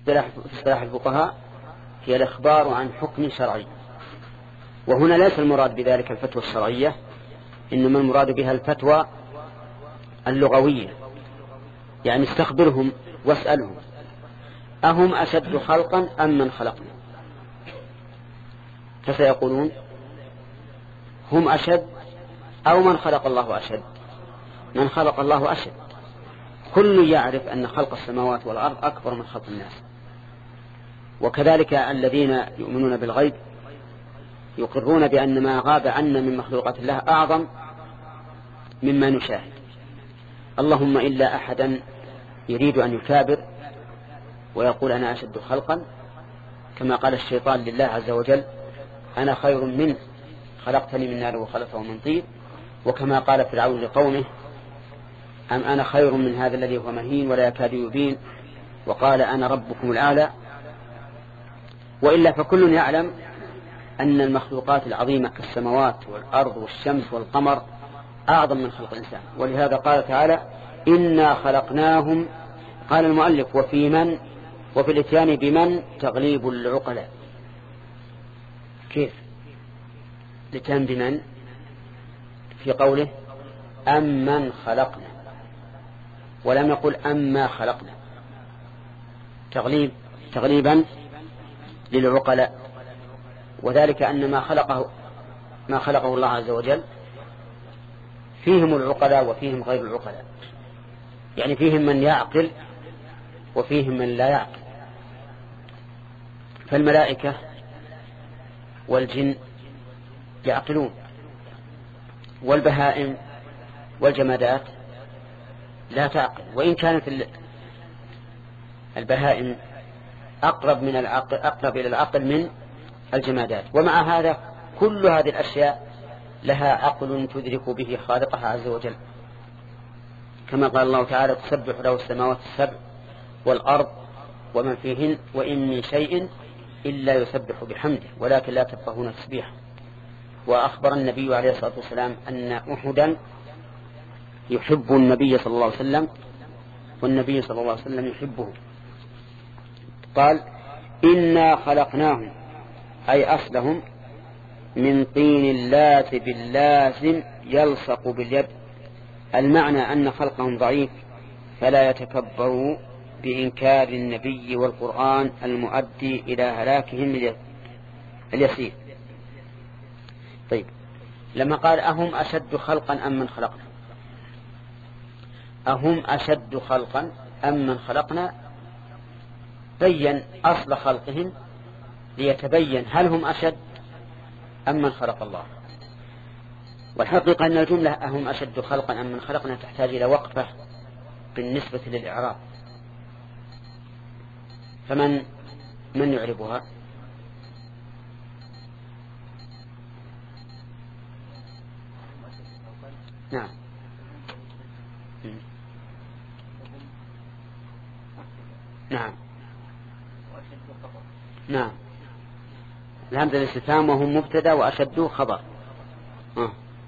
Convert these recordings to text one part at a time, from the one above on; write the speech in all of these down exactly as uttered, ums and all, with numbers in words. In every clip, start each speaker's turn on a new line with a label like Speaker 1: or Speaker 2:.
Speaker 1: في اصطلاح الفقهاء هي الإخبار عن حكم شرعي، وهنا ليس المراد بذلك الفتوى الشرعية، إنما المراد بها الفتوى اللغوية، يعني استخبرهم واسألهم أهم أشد خلقا أم من خلقنا، فسيقولون هم أشد أو من خلق الله أشد. من خلق الله أشد، كل يعرف أن خلق السماوات والأرض أكبر من خلق الناس. وكذلك الذين يؤمنون بالغيب يقرون بأن ما غاب عنا من مخلوقات الله أعظم مما نشاهد، اللهم إلا أحدا يريد أن يكابر ويقول أنا أشد خلقا، كما قال الشيطان لله عز وجل أنا خير منه خلقتني من نار وخلقته من طين، وكما قال فرعون لقومه أم أنا خير من هذا الذي هو مهين ولا يكاد يبين، وقال أنا ربكم الأعلى. وإلا فكل يعلم أن المخلوقات العظيمة كالسماوات والأرض والشمس والقمر أعظم من خلق الإنسان. ولهذا قال تعالى إنا خلقناهم، قال المؤلف وفي من وفي الاتيان بمن تغليب العقلاء. كيف الاتيان بمن في قوله أم من خلقنا، ولم يقل أما خلقنا، تغليب تغليبا للعقلاء، وذلك أن ما خلقه ما خلقه الله عز وجل فيهم العقلاء وفيهم غير العقلاء، يعني فيهم من يعقل وفيهم من لا يعقل. فالملائكة والجن يعقلون، والبهائم والجمادات لا تعقل، وإن كانت البهائم أقرب من العقل أقرب إلى العقل من الجمادات. ومع هذا كل هذه الأشياء لها عقل تدرك به خالقها عز وجل، كما قال الله تعالى تسبح له السماوات السبع والأرض ومن فيهن وإن من شيء إلا يسبح بحمده ولكن لا تفقهون تسبيحه. وأخبر النبي عليه الصلاة والسلام أن أحدا يحب النبي صلى الله عليه وسلم والنبي صلى الله عليه وسلم يحبه. قال إنا خلقناهم أي أصلهم من طين لازب لازم يلصق باليد، المعنى أن خلقهم ضعيف فلا يتكبروا بإنكار النبي والقرآن المؤدي إلى هلاكهم اليسير. طيب، لما قال أهم أشد خلقا أم من خلقنا، أهم أشد خلقا أم من خلقنا، بين أصل خلقهم ليتبين هل هم أشد أم من خلق الله. والحقيقة أن الجملة أهم أشد خلقا أم من خلقنا تحتاج إلى وقفة بالنسبة للإعراب، فمن من يعربها؟ نعم نعم نعم الهمزة الاستفهام وهم مبتدا وأشد خبر. آه.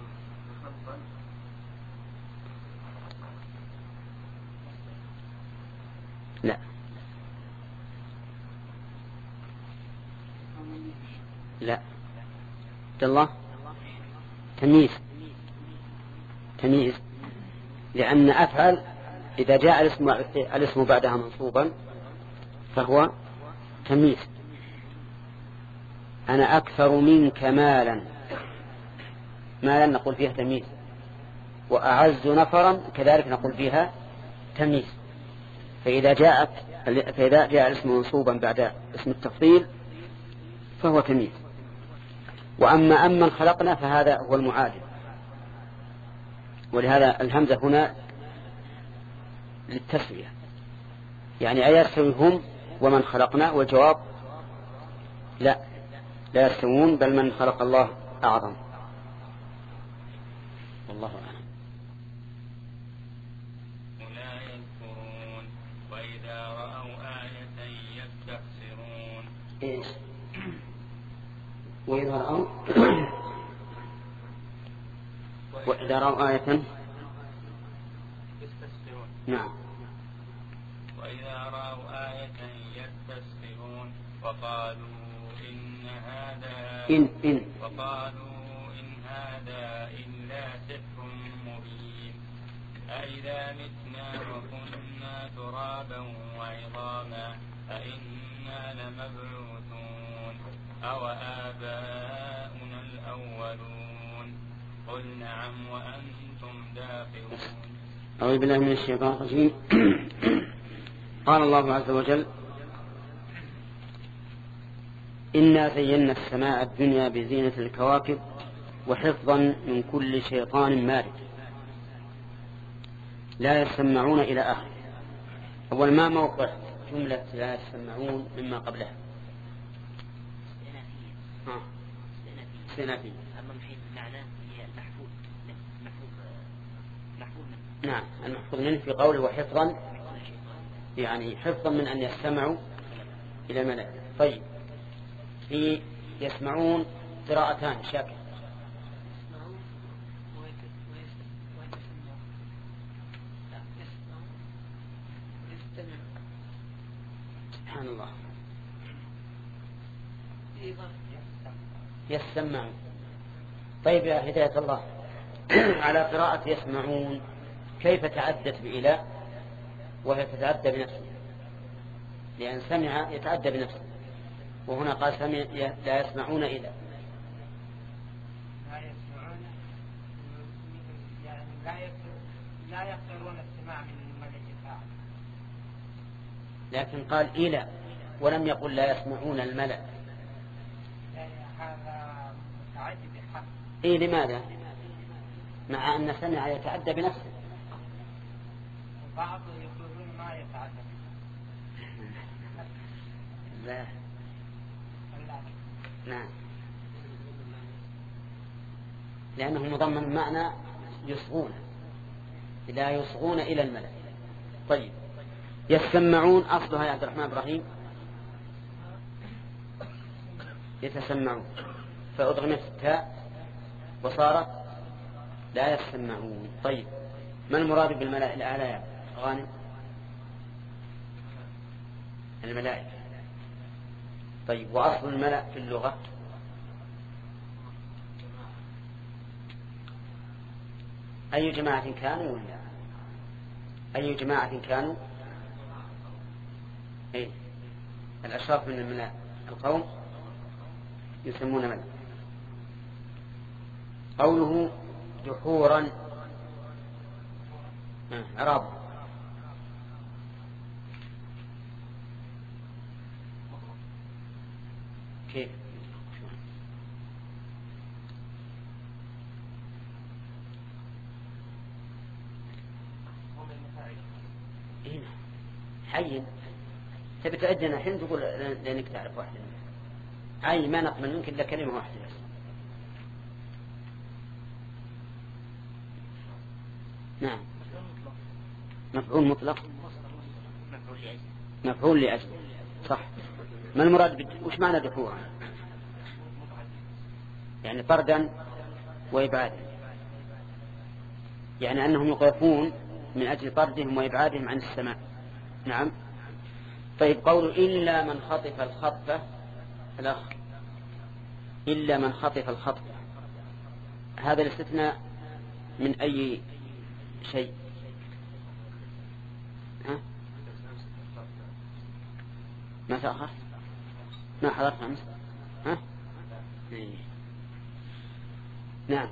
Speaker 1: لا لا عبد الله تمييز تمييز لأن أفعل إذا جاء الاسم, الاسم بعدها منصوبا فهو تمييز. أنا أكثر منك مالا، مالا نقول فيها تمييز، وأعز نفرا كذلك نقول فيها تمييز. فإذا جاءت فإذا جاء الاسم منصوبا بعد اسم التفضيل فهو تمييز. وأما أمن خلقنا فهذا هو المعادل، ولهذا الهمزة هنا للتسوية، يعني أيستوي هم ومن خلقنا؟ والجواب لا لا يستوون، بل من خلق الله أعظم. والله أعلم.
Speaker 2: لا يذكرون وإذا رأوا آية يستخسرون.
Speaker 1: إيش؟ وإذا رأوا وإذا رأوا آية
Speaker 2: يستخسرون.
Speaker 1: نعم.
Speaker 2: وإذا رأوا آية يستخسرون وقالوا إن هذا
Speaker 1: إن إن
Speaker 2: وقالوا إن هذا إلا سحر مبين أإذا متنا وكنا ترابا وعظاما أإنا لمبعوثون أو آباؤنا الأولون قل نعم وأنتم داخلون.
Speaker 1: أعوذ بالله من الشيطان الرجيم. قال الله عز وجل: إنا زينا السماء الدنيا بزينة الكواكب وحفظا من كل شيطان مارد لا يسمعون إلى آخر. أول ما موقع جملة لا يسمعون مما قبلها؟ ها استئنافية.
Speaker 3: أما من حيث المعنى هي المحفوظ محفوظ محفوظ
Speaker 1: نعم المحفوظ منه في قوله وحفظا، يعني حفظا من أن يستمعوا إلى ملأ. طيب في يسمعون قراءتان شاكل. سبحان الله. يسمعون. طيب يا هداية الله، على قراءة يسمعون كيف تعدت بإله وهي تتعدى بنفسه؟ لأن سمع يتعدى بنفسه، وهنا قال سمع لا يسمعون إله.
Speaker 4: لا يسمعون يعني لا يقدرون السماع من الملك الأعلى،
Speaker 1: لكن قال إله ولم يقل لا يسمعون الملأ.
Speaker 4: هذا متعدي بحق.
Speaker 1: إيه لماذا؟ مع أن سمع يتعدى بنفسه.
Speaker 4: بعض يقولون ما يتعدى.
Speaker 1: لا. نعم. لأنه مضمن معنى يصغون، لا يصغون إلى الملأ. طيب يسمعون أصلها يا عبد الرحمن إبراهيم يتسمعون، فأضغمت التاء وصارت لا يسمعون. طيب ما المراد بالملائكة الأعلى يا غانم؟ الملائكة. طيب وأصل الملأ في اللغة أي جماعة كانوا ولا أي جماعة كانوا؟ إيه الأشراف من الملأ القوم يسمون ملأ. قوله دحورا عرب كيف؟ هنا حي تبي تعدنا الحين تقول لأنك تعرف واحدة أي ما نقبل منك إلا كلمة واحدة بس. نعم مفعول مطلق مفعول لأجل صح. ما المراد بد... وش معنى دحورا؟ يعني طردا وإبعادا، يعني أنهم يقفون من أجل طردهم وإبعادهم عن السماء. نعم. طيب قول إلا من خطف الخطفة الأخ إلا من خطف الخطفة، هذا الاستثناء من أي شيء؟ ها؟ ما تأخر؟ ما حضرت أمس؟ ها؟ إيه. نعم.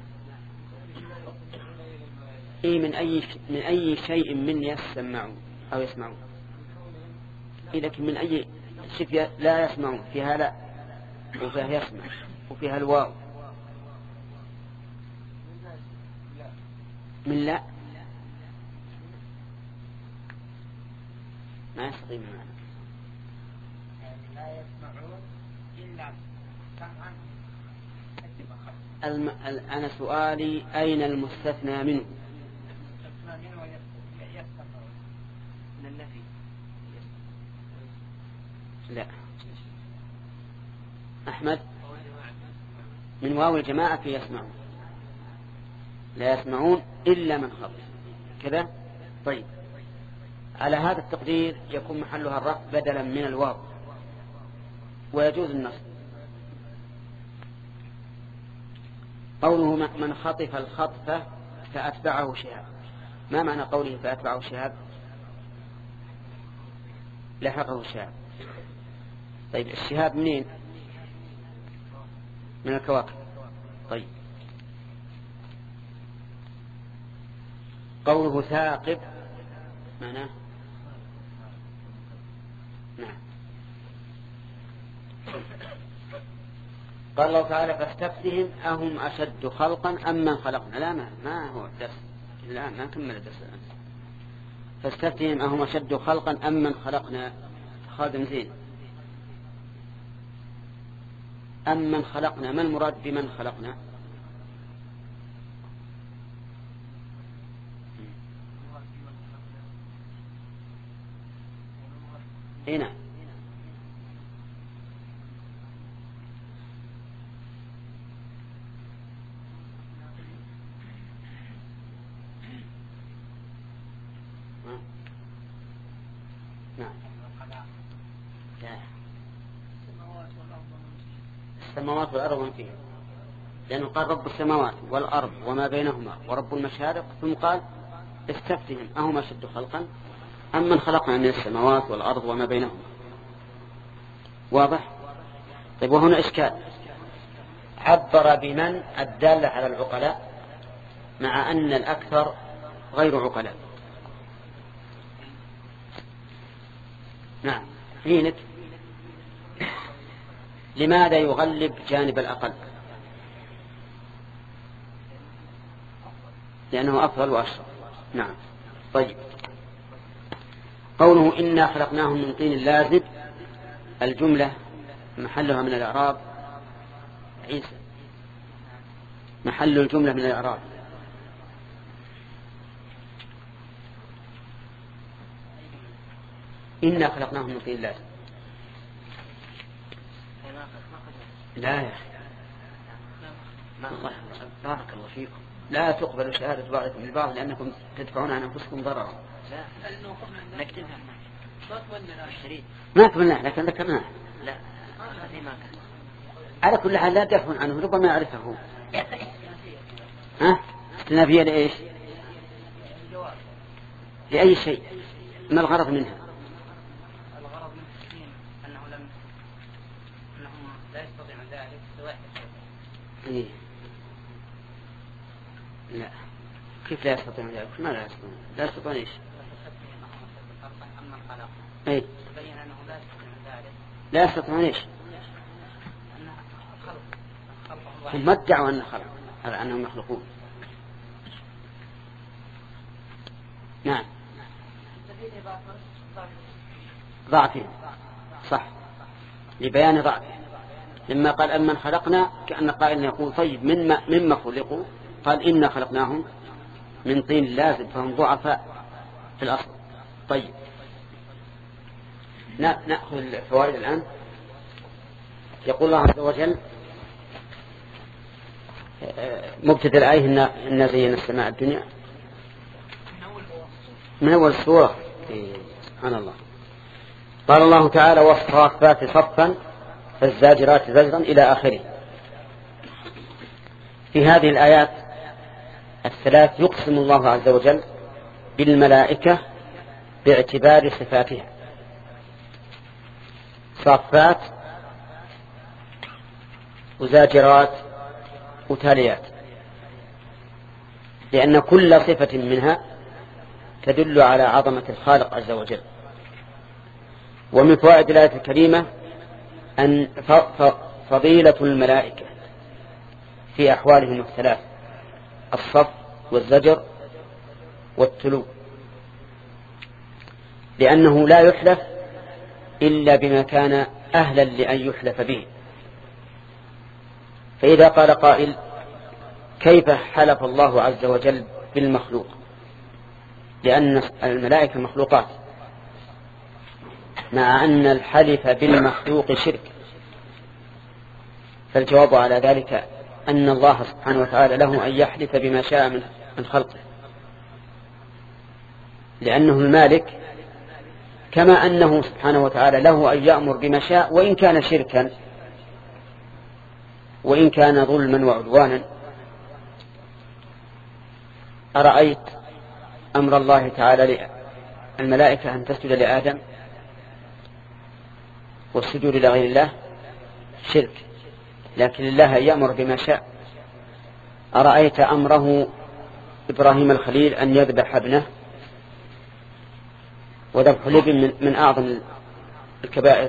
Speaker 1: إيه من أي من أي شيء من يسمعون أو يسمعون؟ إيه لكن من أي شيء لا يسمعون؟ فيها لا وفيها يسمع وفيها الواو. من لا ما يستطيع معنا.
Speaker 4: لا يسمعون إلا سمعا.
Speaker 1: الم... ال... أنا سؤالي أين المستثنى منه؟
Speaker 4: المستثنى منه يسمعون من النفي.
Speaker 1: لا أحمد من واو الجماعة في يسمعون، لا يسمعون إلا من خطف كذا. طيب على هذا التقدير يكون محلها الرفع بدلا من الواو، ويجوز النصب. قوله من خطف الخطفة فأتبعه شهاب، ما معنى قوله فأتبعه شهاب؟ لحقه شهاب. طيب الشهاب منين؟ من الكواكب. طيب قوله ثاقب معناه نعم. قال الله تعالى فاستفتهم أهم أشد خلقا أم من خلقنا. لا ما, ما هو الدرس الآن، ما كمل الدرس الآن. فاستفتهم أهم أشد خلقا أم من خلقنا. خادم زين. أم من خلقنا، ما المراد بمن خلقنا؟ هنا نعم. السماوات والأرض ومن فيها، لأنه قال رب السماوات والأرض وما بينهما ورب المشارق، ثم قال استفتهم أهم أشد خلقا أم من خلقنا من السماوات والأرض وما بينهما. واضح؟ طيب وهنا إشكال، عبر بمن الدالة على العقلاء مع أن الأكثر غير عقلاء. نعم حينك لماذا يغلب جانب الأقل؟ لأنه أفضل وأشرف. نعم. طيب قوله إنا خلقناهم من طين لازب، الجملة محلها من الإعراب عيسى، محل الجملة من الإعراب إنا خلقناهم من طين لازب. لا يا أخي الله بارك الله فيكم، لا تقبلوا شهادة بعضكم للبعض لأنكم تدفعون عن أنفسكم ضررا.
Speaker 3: نكتبها
Speaker 1: ما قبلناه لكن ذكرناه.
Speaker 3: لا ما كان.
Speaker 1: على كل حال لا تدفعون عنه، ربما يعرفه هو. ها استنافية لإيش؟ لأي شيء، ما الغرض منها؟
Speaker 4: الغرض من التسليم أنه لم أنهم لا يستطيعون ذلك سواء.
Speaker 1: إيه. لا كيف لا يستطيعون ذلك؟ ما لا يستطيعون؟ لا يستطيعون إيش؟ أي
Speaker 4: تبين أنه لا يستطيعون ذلك.
Speaker 1: لا يستطيعون إيش؟ هم ادعوا أن خلق على أنهم يخلقون. نعم ضعفهم صح، لبيان ضعف. لما قال أمن خلقنا كأن قائل يقول طيب مما مما خلقوا، قال إنا خلقناهم من طين لازب، فهم ضعفاء في الأصل. طيب نأخذ الفوائد الآن. يقول الله عز وجل مبتدأ الآية إن زينا السماء الدنيا من أول السورة. سبحان الله. قال الله تعالى والصافات صفا فالزاجرات زجرا إلى آخره. في هذه الآيات الثلاث يقسم الله عز وجل بالملائكة باعتبار صفاتها، صافات وزاجرات وتاليات، لأن كل صفة منها تدل على عظمة الخالق عز وجل. ومن فوائد الآية الكريمة أن فضيلة الملائكة في أحوالهم الثلاث، الصف والزجر والتلو، لأنه لا يحلف إلا بما كان أهلا لأن يحلف به. فإذا قال قائل كيف حلف الله عز وجل بالمخلوق؟ لأن الملائكة مخلوقات، مع أن الحلف بالمخلوق شرك. فالجواب على ذلك أن الله سبحانه وتعالى له أن يحلف بما شاء من خلقه، لأنه المالك كما أنه سبحانه وتعالى له أن يأمر بما شاء وإن كان شركا وإن كان ظلما وعدوانا. أرأيت أمر الله تعالى للملائكة أن تسجد لآدم، والسجود لغير الله شرك، لكن الله يأمر بما شاء. أرأيت أمره إبراهيم الخليل أن يذبح ابنه، وذبح الابن من أعظم الكبائر،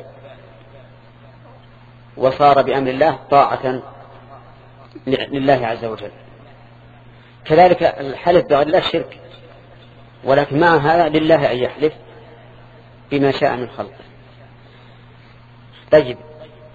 Speaker 1: وصار بأمر الله طاعة لله عز وجل. كذلك الحلف بغير الله شرك، ولكن مع هذا لله أن يحلف بما شاء من خلقه. طيب،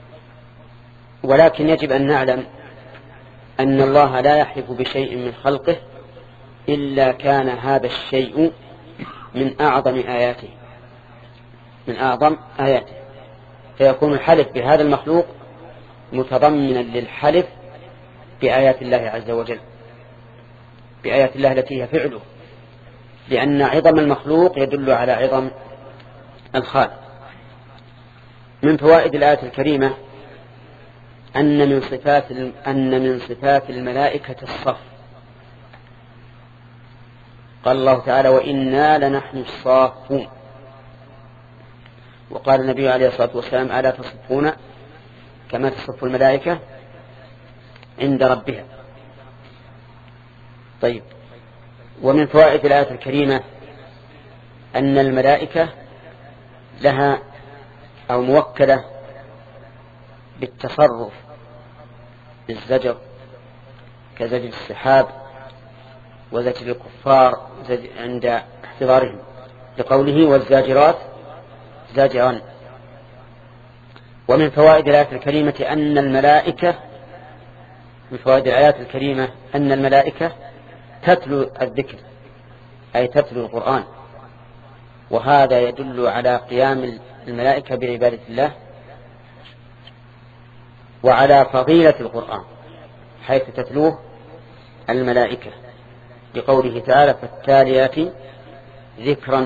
Speaker 1: ولكن يجب أن نعلم أن الله لا يحلف بشيء من خلقه إلا كان هذا الشيء من أعظم آياته من أعظم آياته فيكون الحلف بهذا المخلوق متضمنا للحلف بآيات الله عز وجل، بآيات الله التي هي فعله، لأن عظم المخلوق يدل على عظم الخالق. من فوائد الآية الكريمة أن من صفات أن من صفات الملائكة الصف. قال الله تعالى: وإنا لنحن الصافون. وقال النبي عليه الصلاة والسلام: ألا تصفون كما تصف الملائكة عند ربها. طيب، ومن فوائد الآية الكريمة أن الملائكة لها أو موكلة بالتصرف بالزجر، كزجر السحاب وزجر الكفار عند احتضارهم، لقوله: والزاجرات زاجرا. ومن فوائد الآية الكريمة أن الملائكة من فوائد الآيات الكريمة أن الملائكة تتلو الذكر، أي تتلو القرآن، وهذا يدل على قيام الملائكة بعبادة الله وعلى فضيلة القرآن حيث تتلوه الملائكة، لقوله تعالى: فالتاليات ذكرا.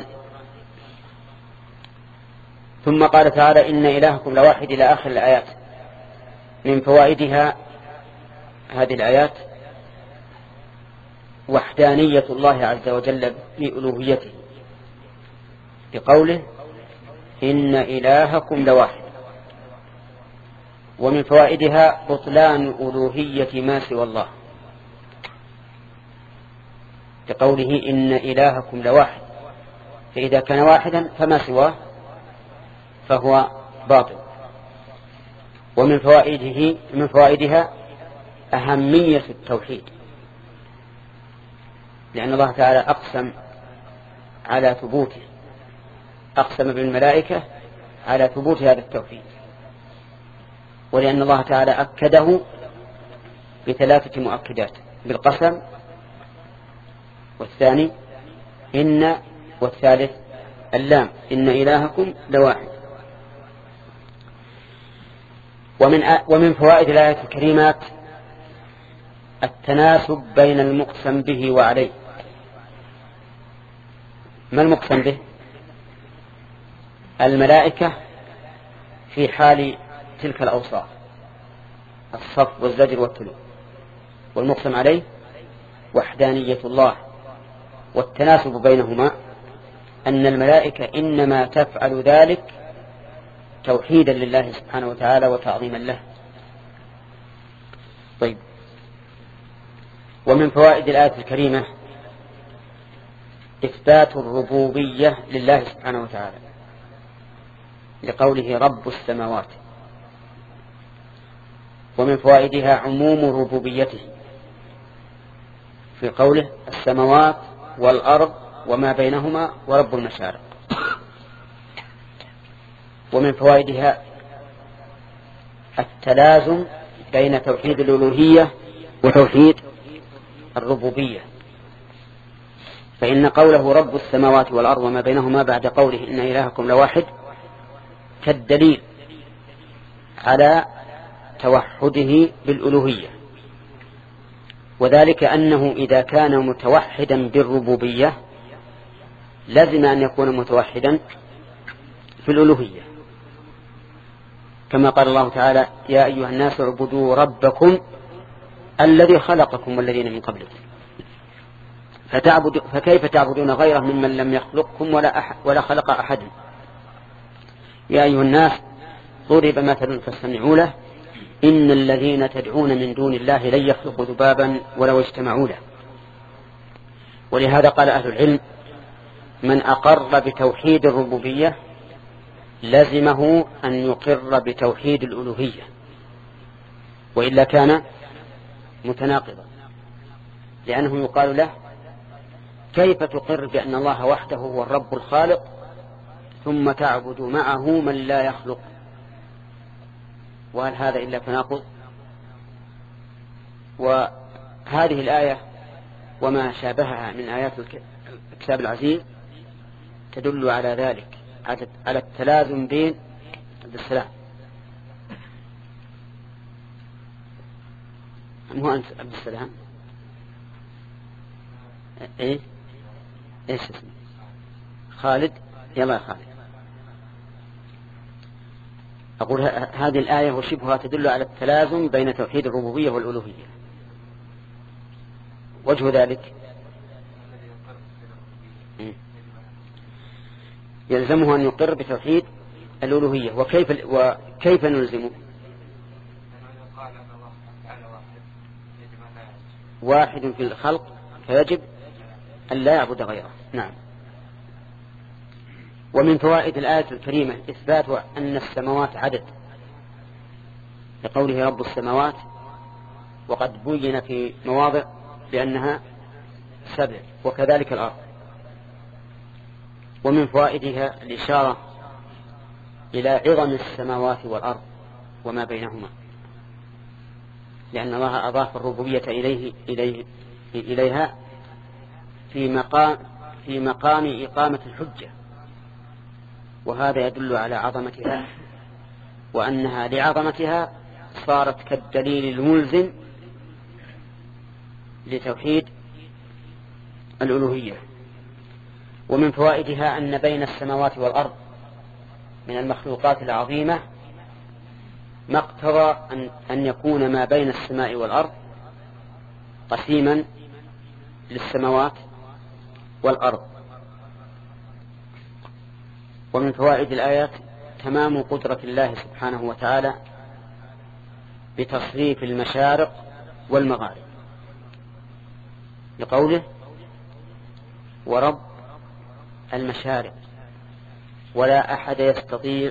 Speaker 1: ثم قال تعالى: إن إلهكم لواحد إلى آخر الآيات. من فوائدها هذه الآيات وحدانية الله عز وجل في ألوهيته، بقوله: إن إلهكم لواحد. ومن فوائدها بطلان ألوهية ما سوى الله، بقوله: إن إلهكم لواحد، فإذا كان واحدا فما سواه فهو باطل. ومن فوائده من فوائدها أهمية التوحيد، لأن الله تعالى أقسم على ثبوته، أقسم بالملائكة على ثبوت هذا التوحيد، ولأن الله تعالى أكده بثلاثة مؤكدات: بالقسم، والثاني إن، والثالث اللام، إن إلهكم لواحد. ومن ومن فوائد الآية الكريمات التناسب بين المقسم به وعليه. ما المقسم به؟ الملائكة في حال تلك الأوصاف، الصف والزجر والتلو، والمقسم عليه وحدانية الله. والتناسب بينهما أن الملائكة إنما تفعل ذلك توحيدا لله سبحانه وتعالى وتعظيما له. طيب، ومن فوائد الآية الكريمة إثبات الربوبية لله سبحانه وتعالى، لقوله: رب السماوات. ومن فوائدها عموم ربوبيته في قوله: السماوات والأرض وما بينهما ورب المشارق. ومن فوائدها التلازم بين توحيد الألوهية وتوحيد الربوبية، فإن قوله رب السماوات والأرض وما بينهما بعد قوله إن إلهكم لواحد كالدليل على توحده بالألوهية، وذلك أنه إذا كان متوحدا بالربوبية لازم أن يكون متوحدا في الألوهية، كما قال الله تعالى: يا أيها الناس اعبدوا ربكم الذي خلقكم والذين من قبلكم. فتعبد فكيف تعبدون غيره ممن لم يخلقكم ولا, أح ولا خلق أحد؟ يا أيها الناس ضرب مثل فاستمعوا له إن الذين تدعون من دون الله لن يخلقوا ذبابا ولو اجتمعوا له. ولهذا قال أهل العلم: من أقر بتوحيد الربوبية لزمه أن يقر بتوحيد الألوهية، وإلا كان متناقضا، لأنه يقال له: كيف تقر بأن الله وحده هو الرب الخالق ثم تعبد معه من لا يخلق؟ وهل هذا إلا تناقض؟ وهذه الآية وما شابهها من آيات الكتاب العزيز تدل على ذلك، على التلازم بين عبد السلام مو أنت عبد السلام إيه إيش اسمه خالد؟ يلا يا خالد. أقول هذه الآية وشبهها تدل على التلازم بين توحيد الربوبية والألوهية. وجه ذلك يلزمه أن يقر بتوحيد الألوهية. وكيف وكيف نلزمه؟ واحد في الخلق فيجب أن لا يعبد غيره. نعم. ومن فوائد الآية الكريمة إثبات أن السماوات عدد، لقوله رب السماوات، وقد بين في مواضع بأنها سبع، وكذلك الأرض. ومن فوائدها الإشارة إلى عظم السماوات والأرض وما بينهما، لأن الله أضاف الربوبية إليه إليه إليها في مقام في مقام إقامة الحجة، وهذا يدل على عظمتها، وأنها لعظمتها صارت كالدليل الملزم لتوحيد الألوهية. ومن فوائدها أن بين السماوات والأرض من المخلوقات العظيمة ما اقتضى أن, أن يكون ما بين السماء والأرض قسيما للسماوات والأرض. ومن فوائد الآيات تمام قدرة الله سبحانه وتعالى بتصريف المشارق والمغارب، لقوله ورب المشارق، ولا أحد يستطيع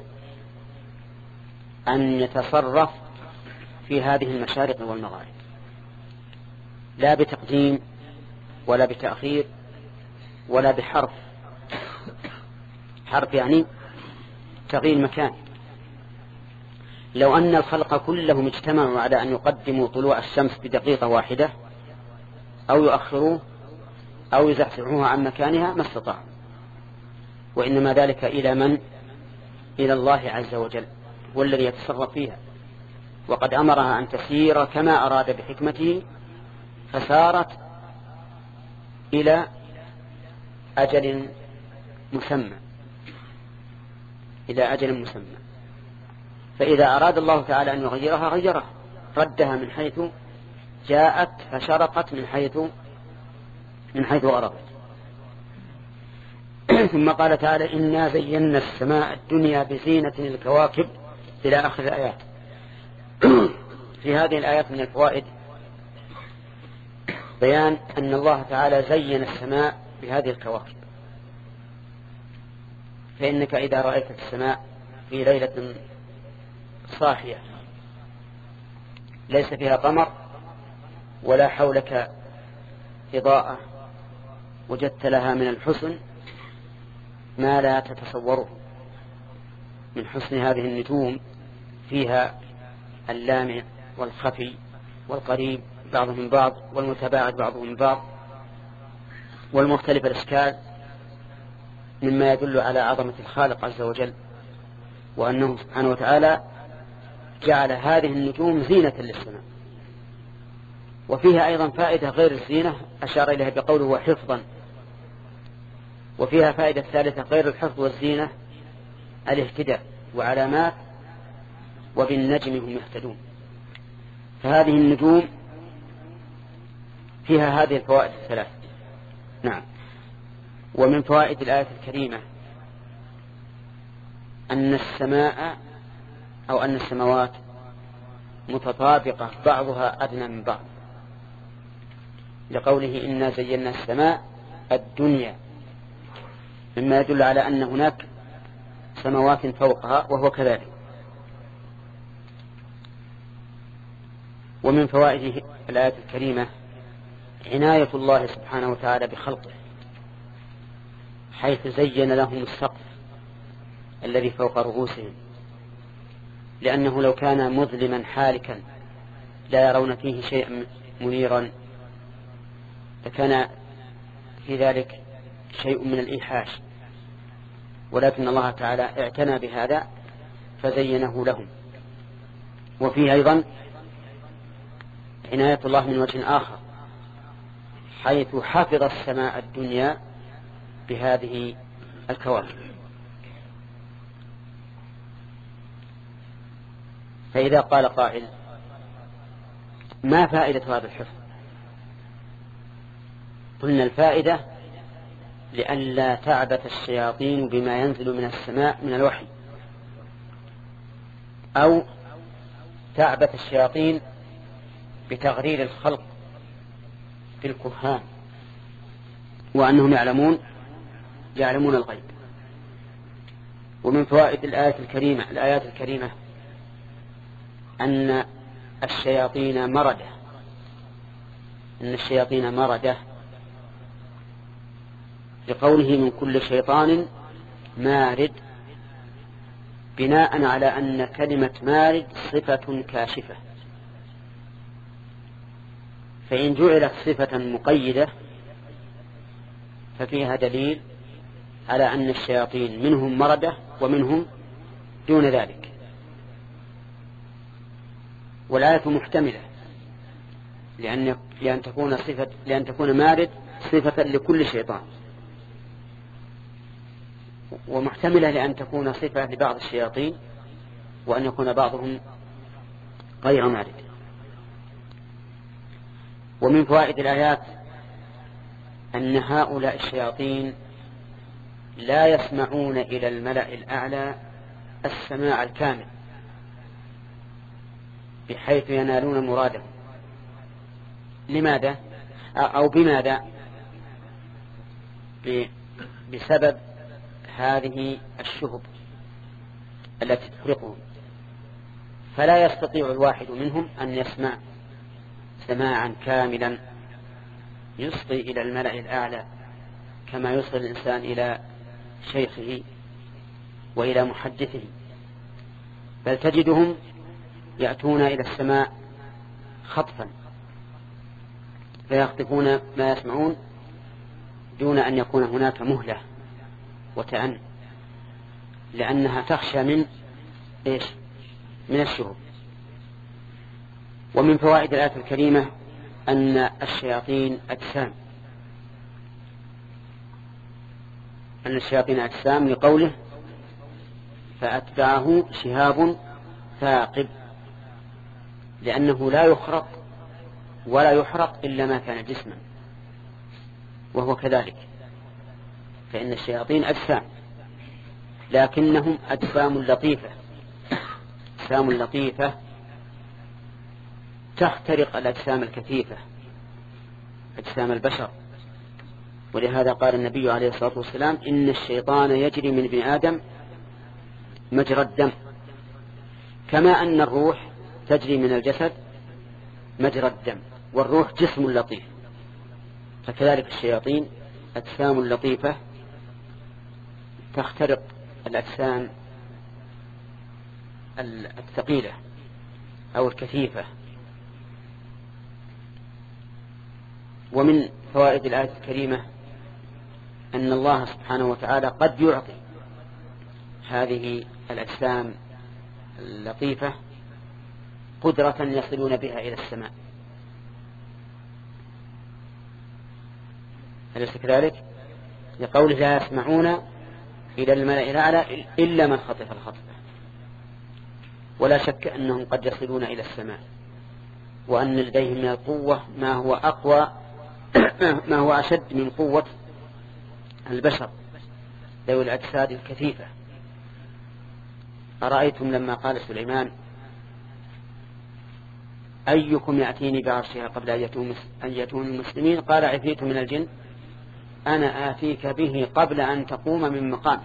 Speaker 1: أن يتصرف في هذه المشارق والمغارب، لا بتقديم ولا بتأخير ولا بحرف. حرف يعني تغيير مكان. لو أن الخلق كلهم اجتمعوا على أن يقدموا طلوع الشمس بدقيقة واحدة أو يؤخروه أو يزحزحوها عن مكانها ما استطاعوا، وإنما ذلك إلى من؟ إلى الله عز وجل، والذي يتصرف فيها. وقد أمرها أن تسير كما أراد بحكمته، فسارت إلى أجل مسمى إلى أجل مسمى فإذا أراد الله تعالى أن يغيرها غيرها، ردها من حيث جاءت فشرقت من حيث من حيث غربت. ثم قال تعالى إنا زينا السماء الدنيا بزينة الكواكب إلى آخر الآيات. في هذه الآيات من الفوائد بيان أن الله تعالى زين السماء بهذه الكواكب، فإنك إذا رأيت السماء في ليلة صاحية ليس فيها قمر ولا حولك إضاءة وجدت لها من الحسن ما لا تتصوره من حسن هذه النجوم، فيها اللامع والخفي والقريب بعضهم من بعض والمتباعد بعضهم من بعض والمختلف الأشكال، مما يدل على عظمة الخالق عز وجل، وأنه سبحانه وتعالى جعل هذه النجوم زينة للسماء. وفيها أيضا فائدة غير الزينة أشار إليها بقوله وحفظا، وفيها فائدة ثالثة غير الحفظ والزينة الاهتداء وعلامات وبالنجم هم يهتدون. فهذه النجوم فيها هذه الفوائد الثلاث. نعم. ومن فوائد الآية الكريمة أن السماء أو أن السماوات متطابقة بعضها أدنى من بعض، لقوله إنا زينا السماء الدنيا، مما يدل على أن هناك سماوات فوقها وهو كذلك. ومن فوائد الآية الكريمة عناية الله سبحانه وتعالى بخلقه، حيث زين لهم السقف الذي فوق رؤوسهم، لأنه لو كان مظلما حالكا لا يرون فيه شيئا منيرا لكان في ذلك شيء من الإيحاش، ولكن الله تعالى اعتنى بهذا فزينه لهم. وفيه أيضا عناية الله من وجه آخر، حيث حفظ السماء الدنيا بهذه الكواكب. فإذا قال قائل ما فائدة هذا الحفظ؟ قلنا الفائدة لئلا تعبث الشياطين بما ينزل من السماء من الوحي، أو تعبث الشياطين بتغرير الخلق في الكهان وأنهم يعلمون يعلمون الغيب. ومن فوائد الآية الكريمة الآيات الكريمة أن الشياطين مردة أن الشياطين مردة لقوله من كل شيطان مارد، بناء على أن كلمة مارد صفة كاشفة، فإن جعلت صفة مقيدة ففيها دليل على أن الشياطين منهم مردة ومنهم دون ذلك. والآية محتملة لأن لأن تكون صفة لأن تكون مارد صفة لكل شيطان، ومحتملة لأن تكون صفة لبعض الشياطين وأن يكون بعضهم غير مارد. ومن فوائد الآيات أن هؤلاء الشياطين لا يسمعون إلى الملأ الأعلى السماع الكامل بحيث ينالون مرادهم. لماذا؟ أو بماذا؟ بسبب هذه الشهب التي تفرقهم، فلا يستطيع الواحد منهم أن يسمع سماعا كاملا يصغي إلى الملأ الأعلى كما يصغي الإنسان إلى شيخه وإلى محدثه، بل تجدهم يأتون إلى السماء خطفا فيخطفون ما يسمعون دون أن يكون هناك مهلة وتأني، لأنها تخشى من إيش؟ من الشهب. ومن فوائد الآية الكريمة أن الشياطين أجسام أن الشياطين أجسام لقوله فأتبعه شهاب ثاقب، لأنه لا يخرق ولا يحرق إلا ما كان جسما، وهو كذلك، فإن الشياطين أجسام لكنهم أجسام لطيفة أجسام لطيفة تخترق الأجسام الكثيفة أجسام البشر. ولهذا قال النبي عليه الصلاة والسلام إن الشيطان يجري من ابن آدم مجرى الدم، كما أن الروح تجري من الجسد مجرى الدم، والروح جسم لطيف، فكذلك الشياطين أجسام لطيفة تخترق الأجسام الثقيلة أو الكثيفة. ومن فوائد الآية الكريمة أن الله سبحانه وتعالى قد يعطي هذه الأجسام اللطيفة قدرة يصلون بها إلى السماء، أليس كذلك؟ لقوله لا يسمعون إلى الملأ الأعلى إلا من خطف الخطفة. ولا شك أنهم قد يصلون إلى السماء، وأن لديهم من القوة ما هو أقوى ما هو أشد من قوة البشر ذوي الأجساد الكثيفة. أرأيتم لما قال سليمان أيكم يأتيني بعرشها قبل أن يأتون المسلمين؟ قال عفريت من الجن أنا آتيك به قبل أن تقوم من مقامك.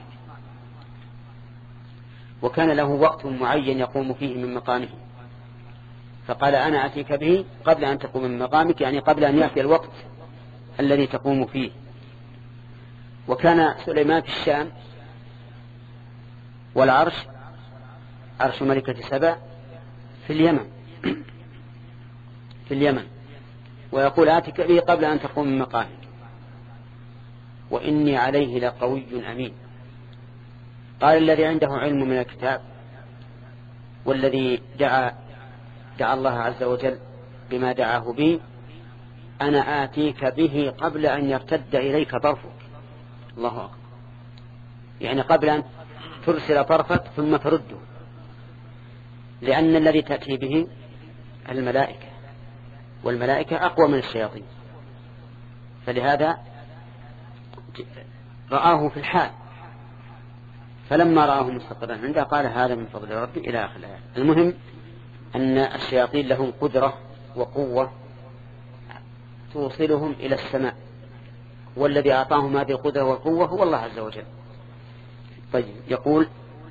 Speaker 1: وكان له وقت معين يقوم فيه من مقامه، فقال أنا آتيك به قبل أن تقوم من مقامك، يعني قبل أن يأتي الوقت الذي تقوم فيه. وكان سليمان في الشام، والعرش عرش ملكة سبأ في اليمن في اليمن ويقول آتيك به قبل أن تقوم من مقامك وإني عليه لقوي أمين. قال الذي عنده علم من الكتاب والذي دعا دعا الله عز وجل بما دعاه به أنا آتيك به قبل أن يرتد إليك طرفك. الله أكبر، يعني قبل أن ترسل طرفك ثم ترده، لأن الذي تأتي به الملائكة، والملائكة أقوى من الشياطين، فلهذا رآه في الحال، فلما رآه مستقرا عنده قال هذا من فضل ربي إلى آخر الآية. المهم أن الشياطين لهم قدرة وقوة توصلهم إلى السماء، والذي أعطاهم هذه القدرة والقوة هو الله عز وجل. طيب، يقول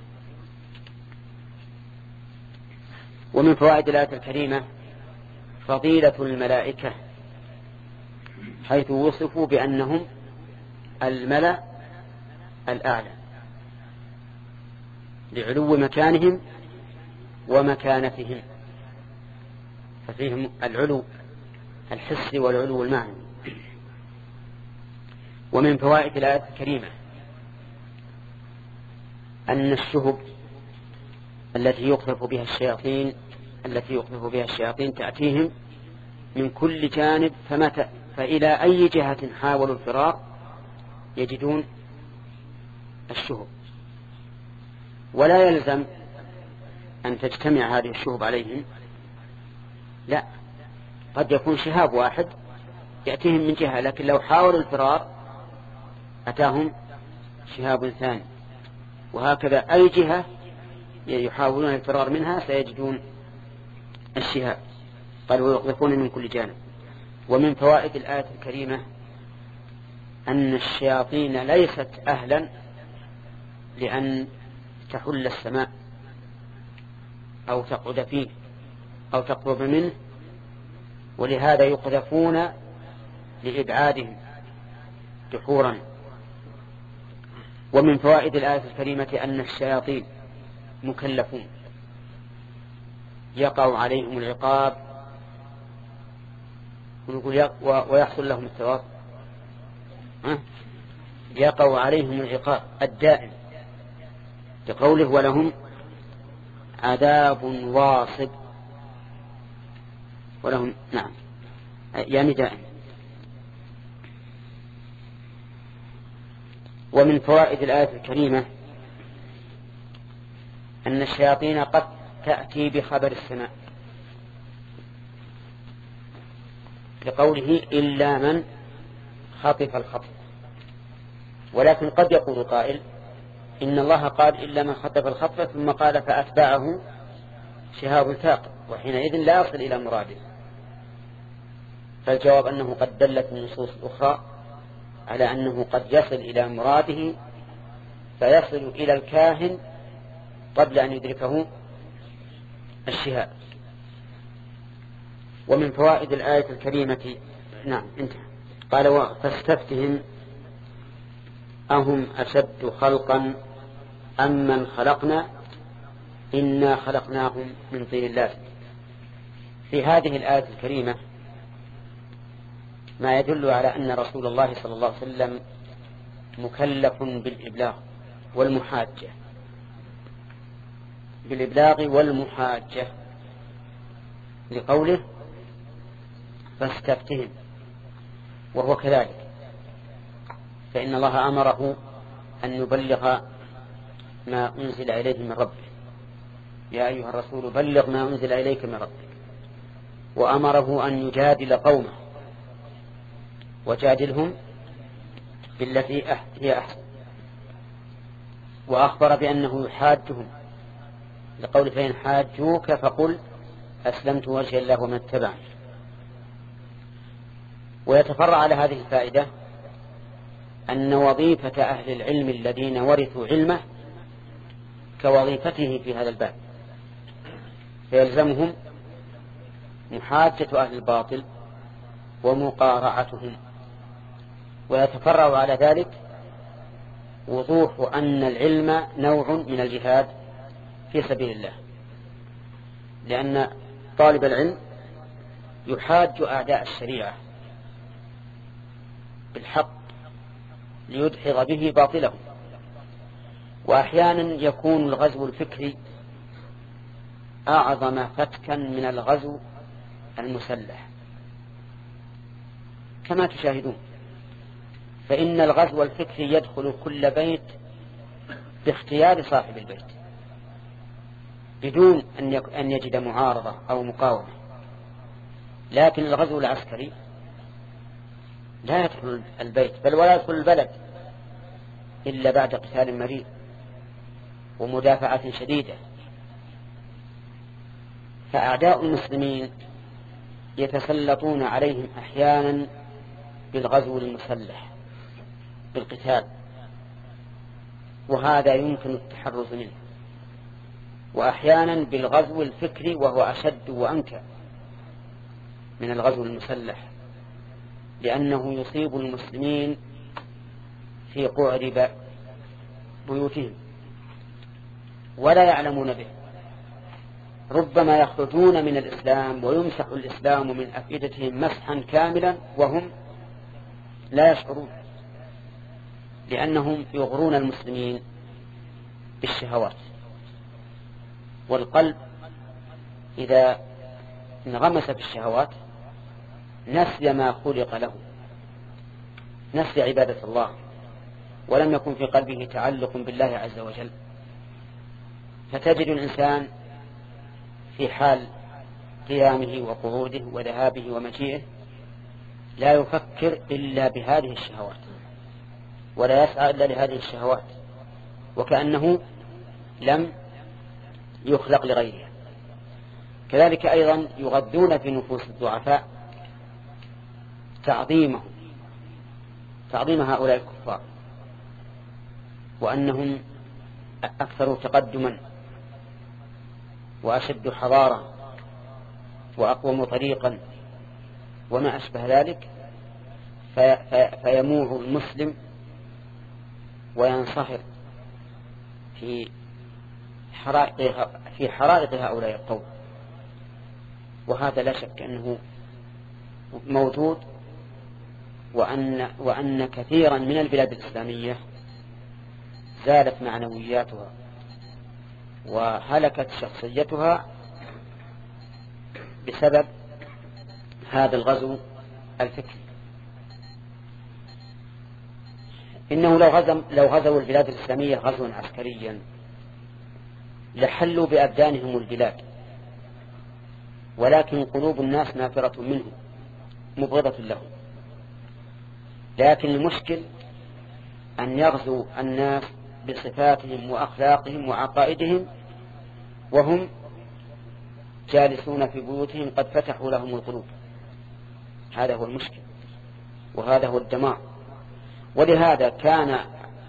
Speaker 1: ومن فوائد الآية الكريمة فضيلة الملائكة، حيث وصفوا بأنهم الملأ الأعلى لعلو مكانهم ومكانتهم، ففيهم العلو الحسي والعلو المعنوي. ومن فوائد الآية الكريمة أن الشهب التي يقذف بها الشياطين التي يقذف بها الشياطين تأتيهم من كل جانب، فمتى فإلى أي جهة حاولوا الفرار يجدون الشهب. ولا يلزم أن تجتمع هذه الشهب عليهم، لا، قد يكون شهاب واحد يأتيهم من جهة، لكن لو حاولوا الفرار أتاهم شهاب ثاني، وهكذا أي جهة يحاولون الفرار منها سيجدون الشهاب. قال ويقذفون من كل جانب. ومن فوائد الآية الكريمة أن الشياطين ليست أهلا لأن تحل السماء أو تقعد فيه أو تقرب منه، ولهذا يقذفون لإبعادهم دحورا. ومن فوائد الآية الكريمة أن الشياطين مكلفون يقع عليهم العقاب ويحصل لهم الثواب، يقع عليهم العقاب الدائم لقوله ولهم عذاب واصب، ولهم نعم يعني دائم. ومن فوائد الآية الكريمة أن الشياطين قد تأتي بخبر السماء لقوله إلا من خطف الخطف، ولكن قد يقول قائل إن الله قال إلا من خطف الخطف ثم قال فأتبعه شهاب ثاقب، وحينئذ لا يصل إلى مراده. فالجواب أنه قد دلت النصوص الأخرى على أنه قد يصل إلى مراده فيصل إلى الكاهن قبل أن يدركه الشهاب. ومن فوائد الآية الكريمة نعم انتهى. قال فاستفتهم أهم أشد خلقا أم من خلقنا إنا خلقناهم من طين لازم. في هذه الآية الكريمة ما يدل على أن رسول الله صلى الله عليه وسلم مكلف بالإبلاغ والمحاجة بالإبلاغ والمحاجة لقوله فاستفتهم، وهو كذلك، فإن الله أمره أن يبلغ ما أنزل إليه من ربه، يا أيها الرسول بلغ ما أنزل إليك من ربك، وأمره أن يجادل قومه وجادلهم بالتي هي أحسن، وأخبر بأنه يحاجهم لقول فإن حاجوك فقل أسلمت وجه الله ومن اتبعني. ويتفرع على هذه الفائدة أن وظيفة أهل العلم الذين ورثوا علمه كوظيفته في هذا الباب، فيلزمهم محاجة أهل الباطل ومقارعتهم. ويتفرع على ذلك وضوح أن العلم نوع من الجهاد في سبيل الله، لأن طالب العلم يحاج أعداء الشريعة بالحق ليدحض به باطلهم. وأحيانا يكون الغزو الفكري أعظم فتكا من الغزو المسلح كما تشاهدون، فإن الغزو الفكري يدخل كل بيت باختيار صاحب البيت بدون أن يجد معارضة أو مقاومة. لكن الغزو العسكري لا يدخل البيت بل ولا يدخل البلد إلا بعد قتال مرير ومدافعة شديدة. فأعداء المسلمين يتسلطون عليهم أحيانا بالغزو المسلح بالقتال، وهذا يمكن التحرز منه، وأحيانا بالغزو الفكري وهو أشد وأنكى من الغزو المسلح، لأنه يصيب المسلمين في قعر بيوتهم ولا يعلمون به. ربما يخرجون من الإسلام ويمسح الإسلام من أفئدتهم مسحا كاملا وهم لا يشعرون، لأنهم يغرون المسلمين بالشهوات. والقلب إذا انغمس بالشهوات نسي ما خلق له، نسي عبادة الله، ولم يكن في قلبه تعلق بالله عز وجل. فتجد الإنسان في حال قيامه وقعوده وذهابه ومجيئه لا يفكر إلا بهذه الشهوات ولا يسعى إلا لهذه الشهوات، وكأنه لم يخلق لغيرها. كذلك أيضا يغذون في نفوس الضعفاء تعظيمه تعظيم هؤلاء الكفار، وأنهم أكثر تقدما وأشد حضارة وأقوم طريقا وما أشبه ذلك، في فيموع المسلم وينصهر في حرائق في حرائق هؤلاء القوم. وهذا لا شك أنه موجود، وأن, وأن كثيرا من البلاد الإسلامية زالت معنوياتها وهلكت شخصيتها بسبب هذا الغزو الفكري. إنه لو غزو لو غزوا البلاد الإسلامية غزوا عسكريا لحلوا بأبدانهم البلاد، ولكن قلوب الناس نافرة منهم مبغضة لهم. لكن المشكل أن يغزو الناس بصفاتهم وأخلاقهم وعقائدهم وهم جالسون في بيوتهم قد فتحوا لهم القلوب. هذا هو المشكل وهذا هو الدمار. ولهذا كان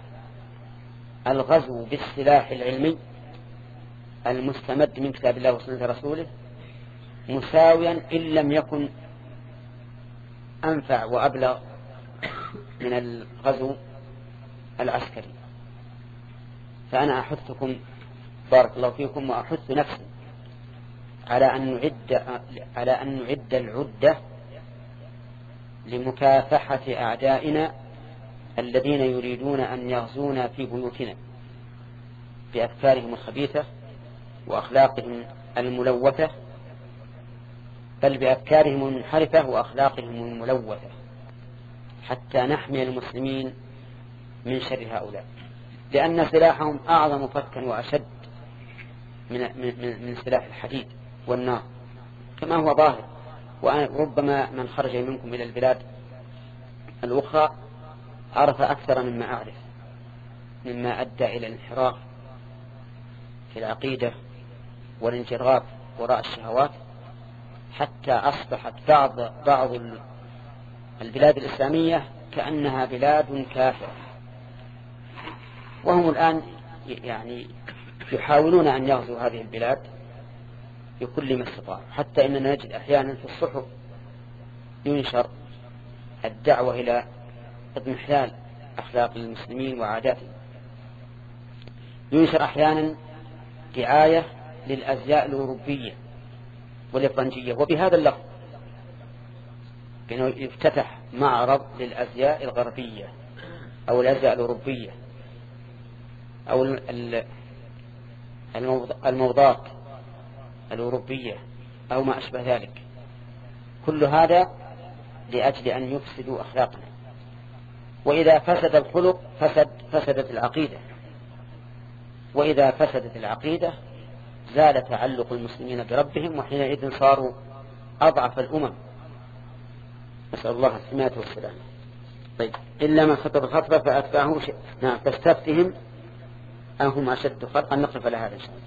Speaker 1: الغزو بالسلاح العلمي المستمد من كتاب الله وسنة رسوله مساويا إن لم يكن أنفع وأبلغ من الغزو العسكري. فأنا أحثكم بارك الله فيكم وأحث نفسي على أن نعد على أن نعد العدة لمكافحة أعدائنا الذين يريدون أن يغزونا في بيوتنا بأفكارهم الخبيثة وأخلاقهم الملوثة، بل بأفكارهم المنحرفة وأخلاقهم الملوثة، حتى نحمي المسلمين من شر هؤلاء. لأن سلاحهم أعظم فكا وأشد من من من سلاح الحديد والنار كما هو ظاهر. وربما من خرج منكم إلى البلاد الأخرى عرف أكثر مما أعرف مما أدى إلى الانحراف في العقيدة والانجراف وراء الشهوات، حتى أصبحت بعض بعض البلاد الإسلامية كأنها بلاد كافرة، وهم الآن يعني يحاولون أن يغزوا هذه البلاد بكل ما استطاعوا، حتى إننا نجد أحيانا في الصحف ينشر الدعوة إلى اضمحلال أخلاق المسلمين وعاداتهم، ينشر أحيانا دعاية للأزياء الأوروبية والإفرنجية وبهذا اللفظ، إنه يفتتح معرض للأزياء الغربية أو الأزياء الأوروبية أو الموضات الأوروبية أو ما أشبه ذلك. كل هذا لأجل أن يفسدوا أخلاقنا، وإذا فسد الخلق فسد فسدت العقيدة، وإذا فسدت العقيدة زال تعلق المسلمين بربهم، وحينئذ صاروا أضعف الأمم، نسأل الله الحماية والسلام. طيب، إلا من خطب الخطبة فأتبعه شيء. نعم، فاستفتهم أهم أشد خلقا. نقف على هذا إن شاء الله.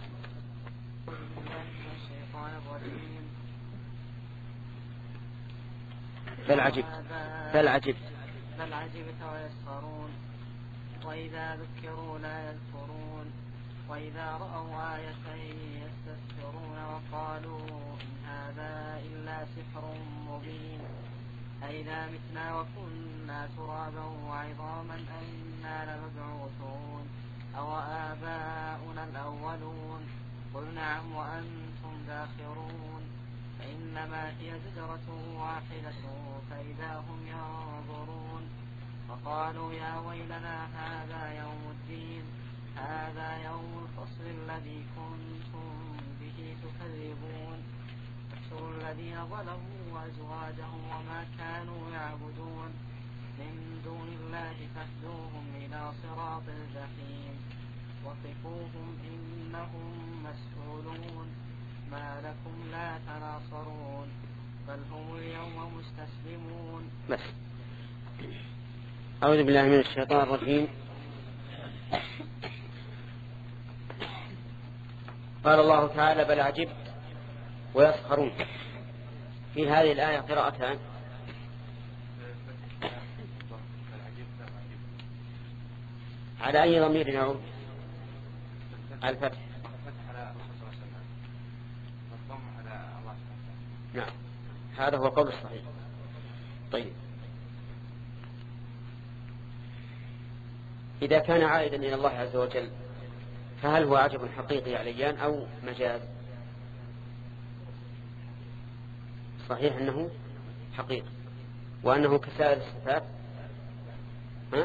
Speaker 1: بل عجبت بل عجبت
Speaker 5: بل عجبت ويسخرون وإذا ذكروا لا يذكرون وإذا رأوا آية يستسخرون وقالوا إن هذا إلا سحر مبين أئذا متنا وكنا ترابا وعظاما أئنا لمبعوثون أو آباؤنا الأولون قل نعم وأنتم داخرون فإنما هي زجرة واحدة فإذا هم ينظرون وقالوا يا ويلنا هذا يوم الدين هذا يوم الفصل الذي كنتم به تكذبون احشروا الذين ظلموا وأزواجهم وما كانوا يعبدون من دون الله فاهدوهم إلى صراط الجحيم وقفوهم إنهم مسؤولون ما لكم لا تناصرون بل هم اليوم مستسلمون.
Speaker 1: بس. أعوذ بالله من الشيطان الرجيم. قال الله تعالى بل عجبت ويسخرون. في هذه الآية قراءتان، على أي ضمير يعود؟ على الفتح. نعم، هذا هو قول الصحيح. طيب، إذا كان عائدا إلى الله عز وجل فهل هو عجب حقيقي عليان أو مجاز؟ صحيح أنه حقيقي وأنه كسائر الصفات، ها؟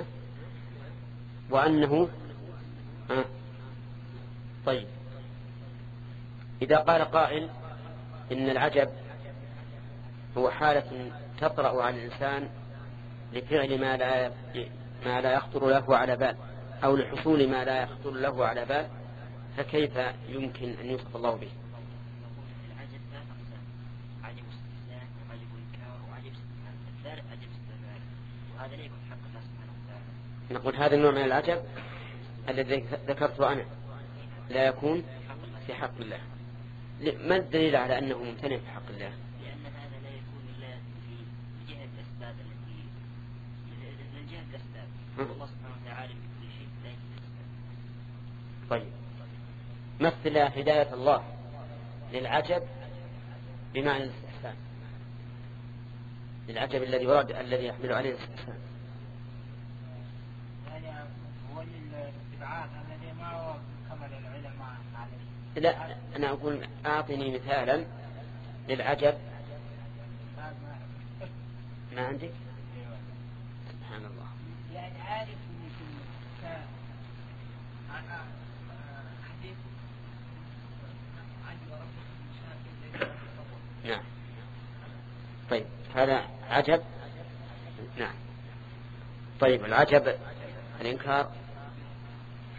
Speaker 1: وأنه ها؟ طيب، إذا قال قائل إن العجب هو حالة تطرأ على الإنسان لفعل ما لا ما لا يخطر له على بال أو لحصول ما لا يخطر له على بال، فكيف يمكن أن يوصف الله به؟
Speaker 3: العجب لا أقسام، عجب استثناء وعجب إنكار وعجب استثناء، الثالث عجب استثناء، وهذا لا يكون حق الله سبحانه وتعالى.
Speaker 1: نقول هذا النوع من العجب الذي ذكرته أنا لا يكون في حق الله. ما الدليل على أنه ممتنع في حق الله؟
Speaker 3: لأن هذا لا يكون إلا في جهة الأسباب التي من جهة الأسباب، والله سبحانه وتعالى بكل شيء لا يجب الأسباب.
Speaker 1: طيب، مثل هداية الله للعجب بمعنى الاستحسان، للعجب الذي يراد الذي يحمل عليه الاستحسان.
Speaker 4: يعني هو الاستبعاد الذي ما هو كمل العلم عليه.
Speaker 1: لا، أنا أقول أعطني مثالا للعجب. ما عندك؟ سبحان الله.
Speaker 4: يعني عارف مثل حديث عجب ربك المشاكل.
Speaker 1: نعم. طيب، هذا عجب. نعم. طيب، العجب الإنكار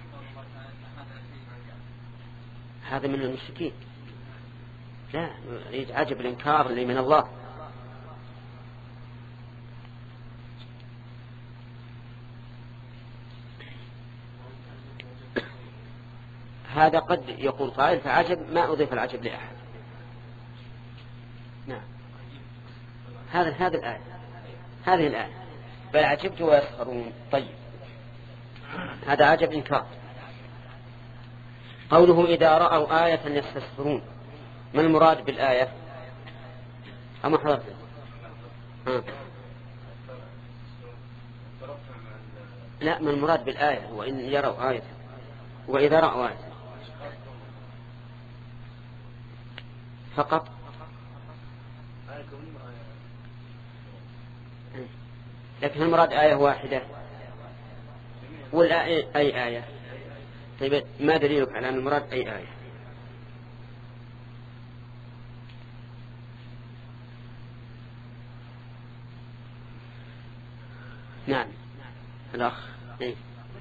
Speaker 1: هذا من المشركين. لا، عجب الإنكار اللي من الله. هذا قد يقول قائل فعجب ما أضيف العجب لأحد. نعم، هذا هذه الآية هذه الآية بل عجبت ويسخرون. طيب، هذا عجب إنكار. قوله إذا رأوا آية يستسخرون، ما المراد بالآية؟ أما حضرت ها. لا، ما المراد بالآية؟ وإن يروا آية وإذا رأوا آية فقط. لكن المراد آية واحدة ولا أي آية؟ طيب، ما دليلك على أن المراد أي آية؟ نعم الأخ. إيه؟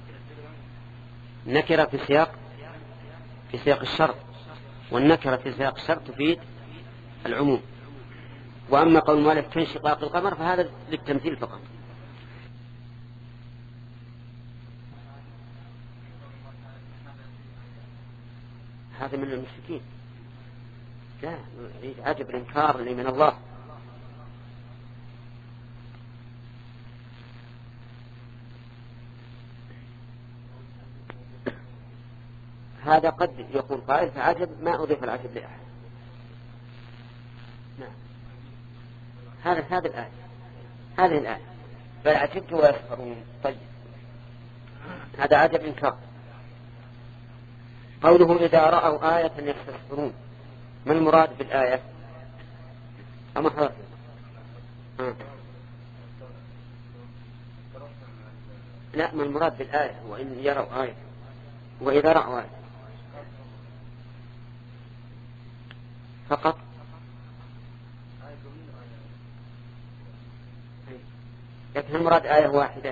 Speaker 1: نكرة في سياق في سياق الشرط، والنكرة في سياق الشرط تفيد العموم. وأما قول مالك كانشقاق القمر فهذا للتمثيل فقط. هذا من المشركين. لا، عجب الإنكار اللي من الله. هذا قد يقول قائل فعجب ما أضيف العجب لأحد. نعم، هذا هذه الآية هذه الآية بل عجبت ويسخرون. طيب، هذا عجب إنكار. قوله إذا رأوا آية يستسخرون، ما المراد بالآية؟ أما حضرت ها. لا، ما المراد بالآية؟ وإن يروا آية وإذا رأوا آية فقط. لكن المراد آية واحدة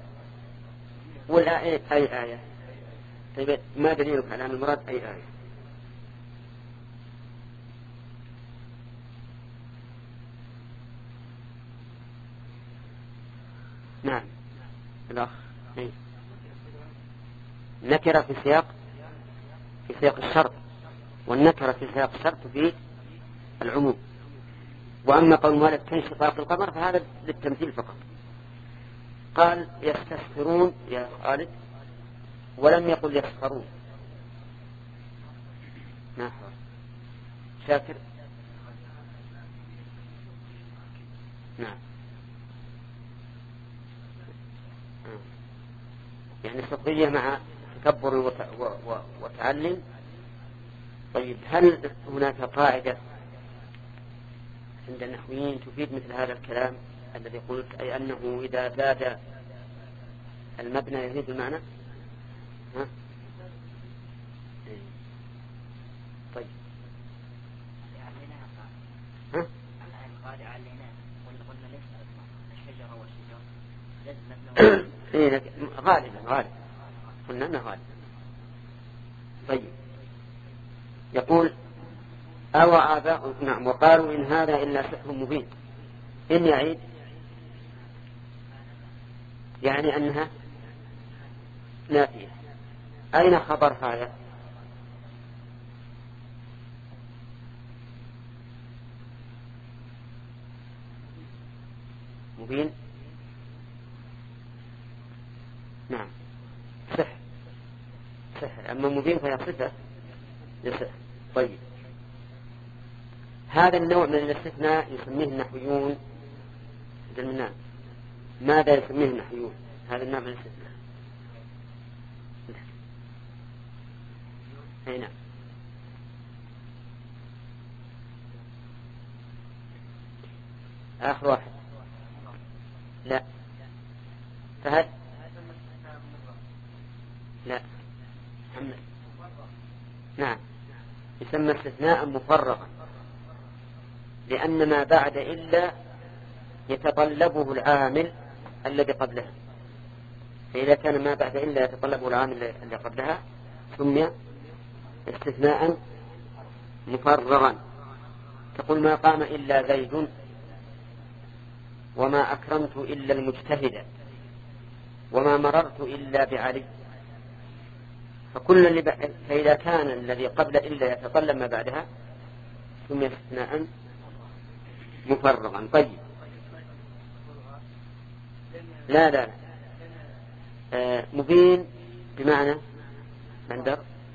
Speaker 1: ولا أي آية؟ طيب، ما دليلك على أن المراد أي آية؟ نعم الأخ. إيه؟ نكرة في سياق في سياق الشرط، والنكرة في سياق الشرط تفيد العموم. وأما قول مالك كانشقاق القمر فهذا للتمثيل فقط. قال يستسخرون يا خالد ولم يقل يسخرون. نعم شاكر. نعم، يعني سخرية مع تكبر وتعلم. طيب، هل هناك قاعدة عند النحويين تفيد مثل هذا الكلام الذي قلت، أي أنه إذا زاد المبنى يزيد المعنى؟ ها؟ طيب، ها؟ غالبا غالبا قلنا أنه غالبا. طيب، يقول أو آباء. نعم، وقالوا إن هذا إلا سحر مبين. إن يعيد يعني أنها نافية. أين خبر هذا؟ مبين. نعم، سحر سحر. أما مبين فهي صفة لسحر. طيب، هذا النوع من الاستثناء يسميه النحويون جلمنان. ماذا يسميه النحويون هذا النوع من الاستثناء؟ أي نعم، آخر واحد. لا، فهد. لا، محمد. نعم، يسمى استثناء مفرغا، لأن ما بعد إلا يتطلبه العامل الذي قبلها. فإذا كان ما بعد إلا يتطلبه العامل الذي قبلها سمي استثناء مفرغا، تقول ما قام إلا زيد وما أكرمت إلا المجتهد وما مررت إلا بعلي. فكل اللي ب... فإذا كان الذي قبل إلا يتطلب ما بعدها ثم استثناء مفرغا. طيب لا لا, لا. آه مبين بمعنى بندر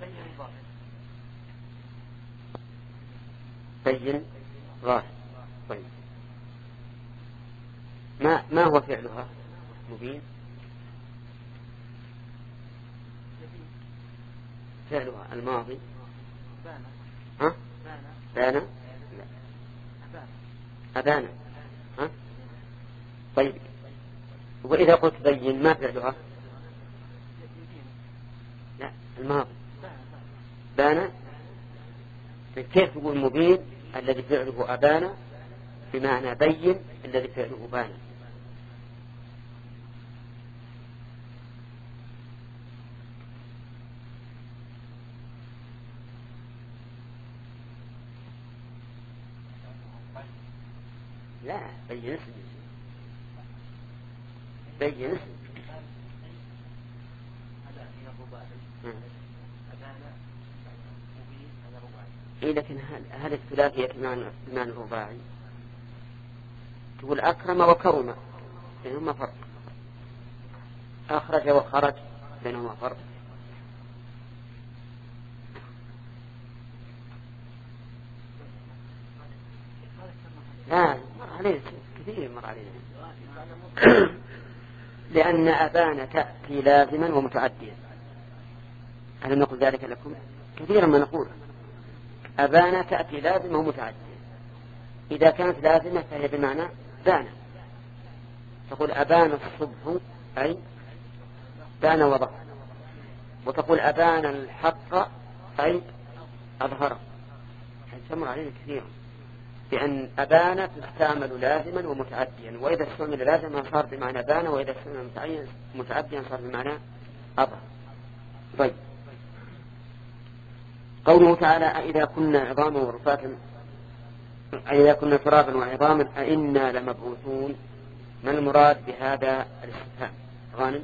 Speaker 1: بين ظاهر. طيب ما ما هو فعلها مبين؟ فعلها الماضي ها بانا لا أبانا ها. طيب وإذا قلت بين ما فعلها؟ لا الماضي بانا. كيف تقول مبين الذي فعله أبانا بمعنى بين الذي فعله بانا؟ لا بين اسم بين اسم إيه. لكن هل الثلاثية بمعنى الرباعي؟ تقول أكرم وكرم بينهما فرق، أخرج وخرج بينهما فرق. لا مر علينا كثير مر علينا لأن أبانا تأتي لازما ومتعديا. ألم نقل ذلك لكم كثيرا ما نقول أبانا تأتي لازمة ومتعدية. إذا كانت لازمة فهي بمعنى بانا، تقول أبانا الصبح أي بان وضح، وتقول أبانا الحق أي أظهره. تمر علينا كثيرا بأن أبانا تستعمل لازما ومتعديا، وإذا استعمل لازما صار بمعنى بانا، وإذا استعمل متعديا صار بمعنى أظهر. طيب قوله تعالى أإذا كنا عظاما ورفاتا أإذا كنا ترابا وعظاما أإنا لمبعوثون، ما المراد بهذا الاستفهام؟ غانم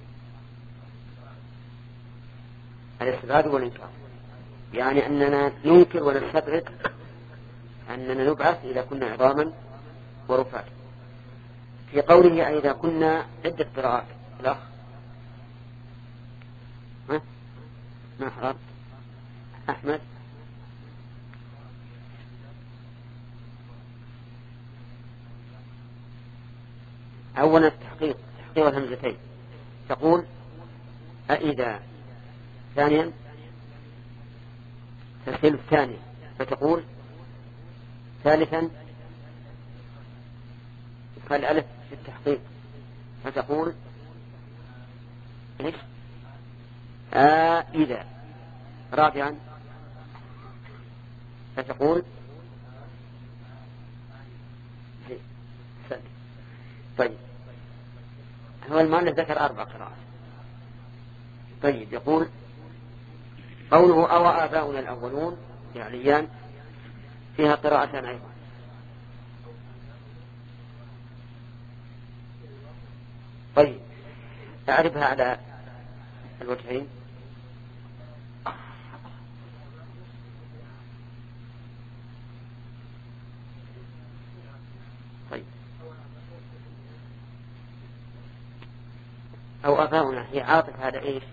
Speaker 1: الاستبعاد والإنكار، يعني أننا ننكر ونستبعد أننا نبعث إذا كنا عظاما ورفاتا. في قوله أإذا كنا عدة قراءات الأخ ها ما حرام أحمد أولا التحقيق تحقيق الهمزتين تقول أإذا، ثانيا تسهيل الثاني فتقول، ثالثا فالألف في التحقيق فتقول إيش أإذا، رابعا فتقول طيب هو المؤلف ذكر أربع قراءات. طيب يقول قوله أو آباؤنا الأولون يعليان فيها قراءتان أيضا. طيب أعرفها على الوجهين. طيب أو آباؤنا هي عاطف هذا إيش؟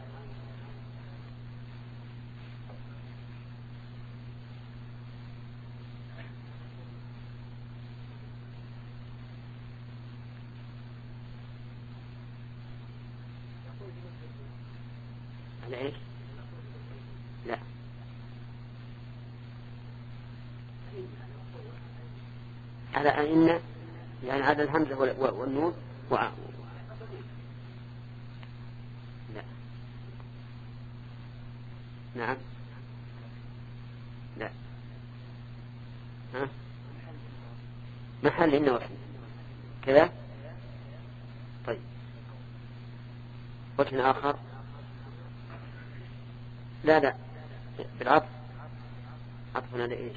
Speaker 1: على إيش؟ لا على أن يعني على الهمزة والنون وعاء. لا نعم لا ها محل إنه واسم كذا. طيب وجه آخر لا لا بالعطف. عطفنا لإيش؟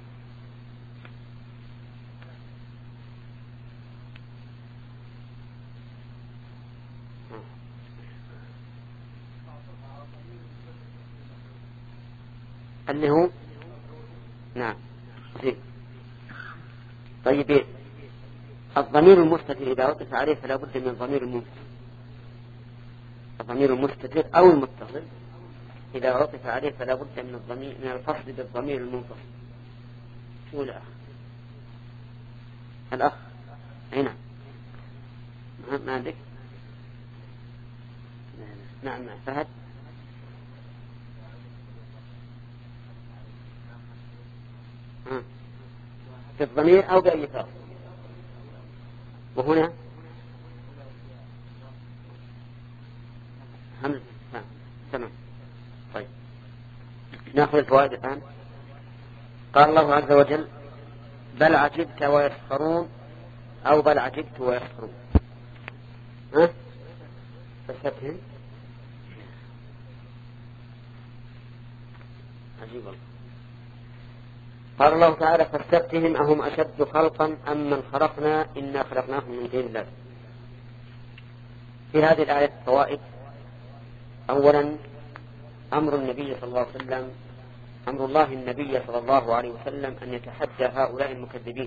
Speaker 1: اللي هو نعم زين. طيب الضمير المستتر إذا عطف عليه فلا بد من ضمير المنفصل. الضمير المستتر أو المتصل إذا عطف عليه فلا بد من الضمير من الفصل بالضمير المنفصل. شو الأخ؟ الأخ هنا ما عندك؟ نعم فهد. في الضمير أو بأي فرق. وهنا همزة. تمام. طيب نأخذ الفوائد الآن. قال الله عز وجل بل عجبت ويسخرون أو بل عجبت ويسخرون. ها فستهم عجيب الله. قال الله تعالى فاستفتهم أهم أشد خلقا أم من خلقنا إنا خلقناهم من طين لازب. في هذه الآية فوائد. أولا أمر النبي صلى الله عليه وسلم أمر الله النبي صلى الله عليه وسلم أن يتحدى هؤلاء المكذبين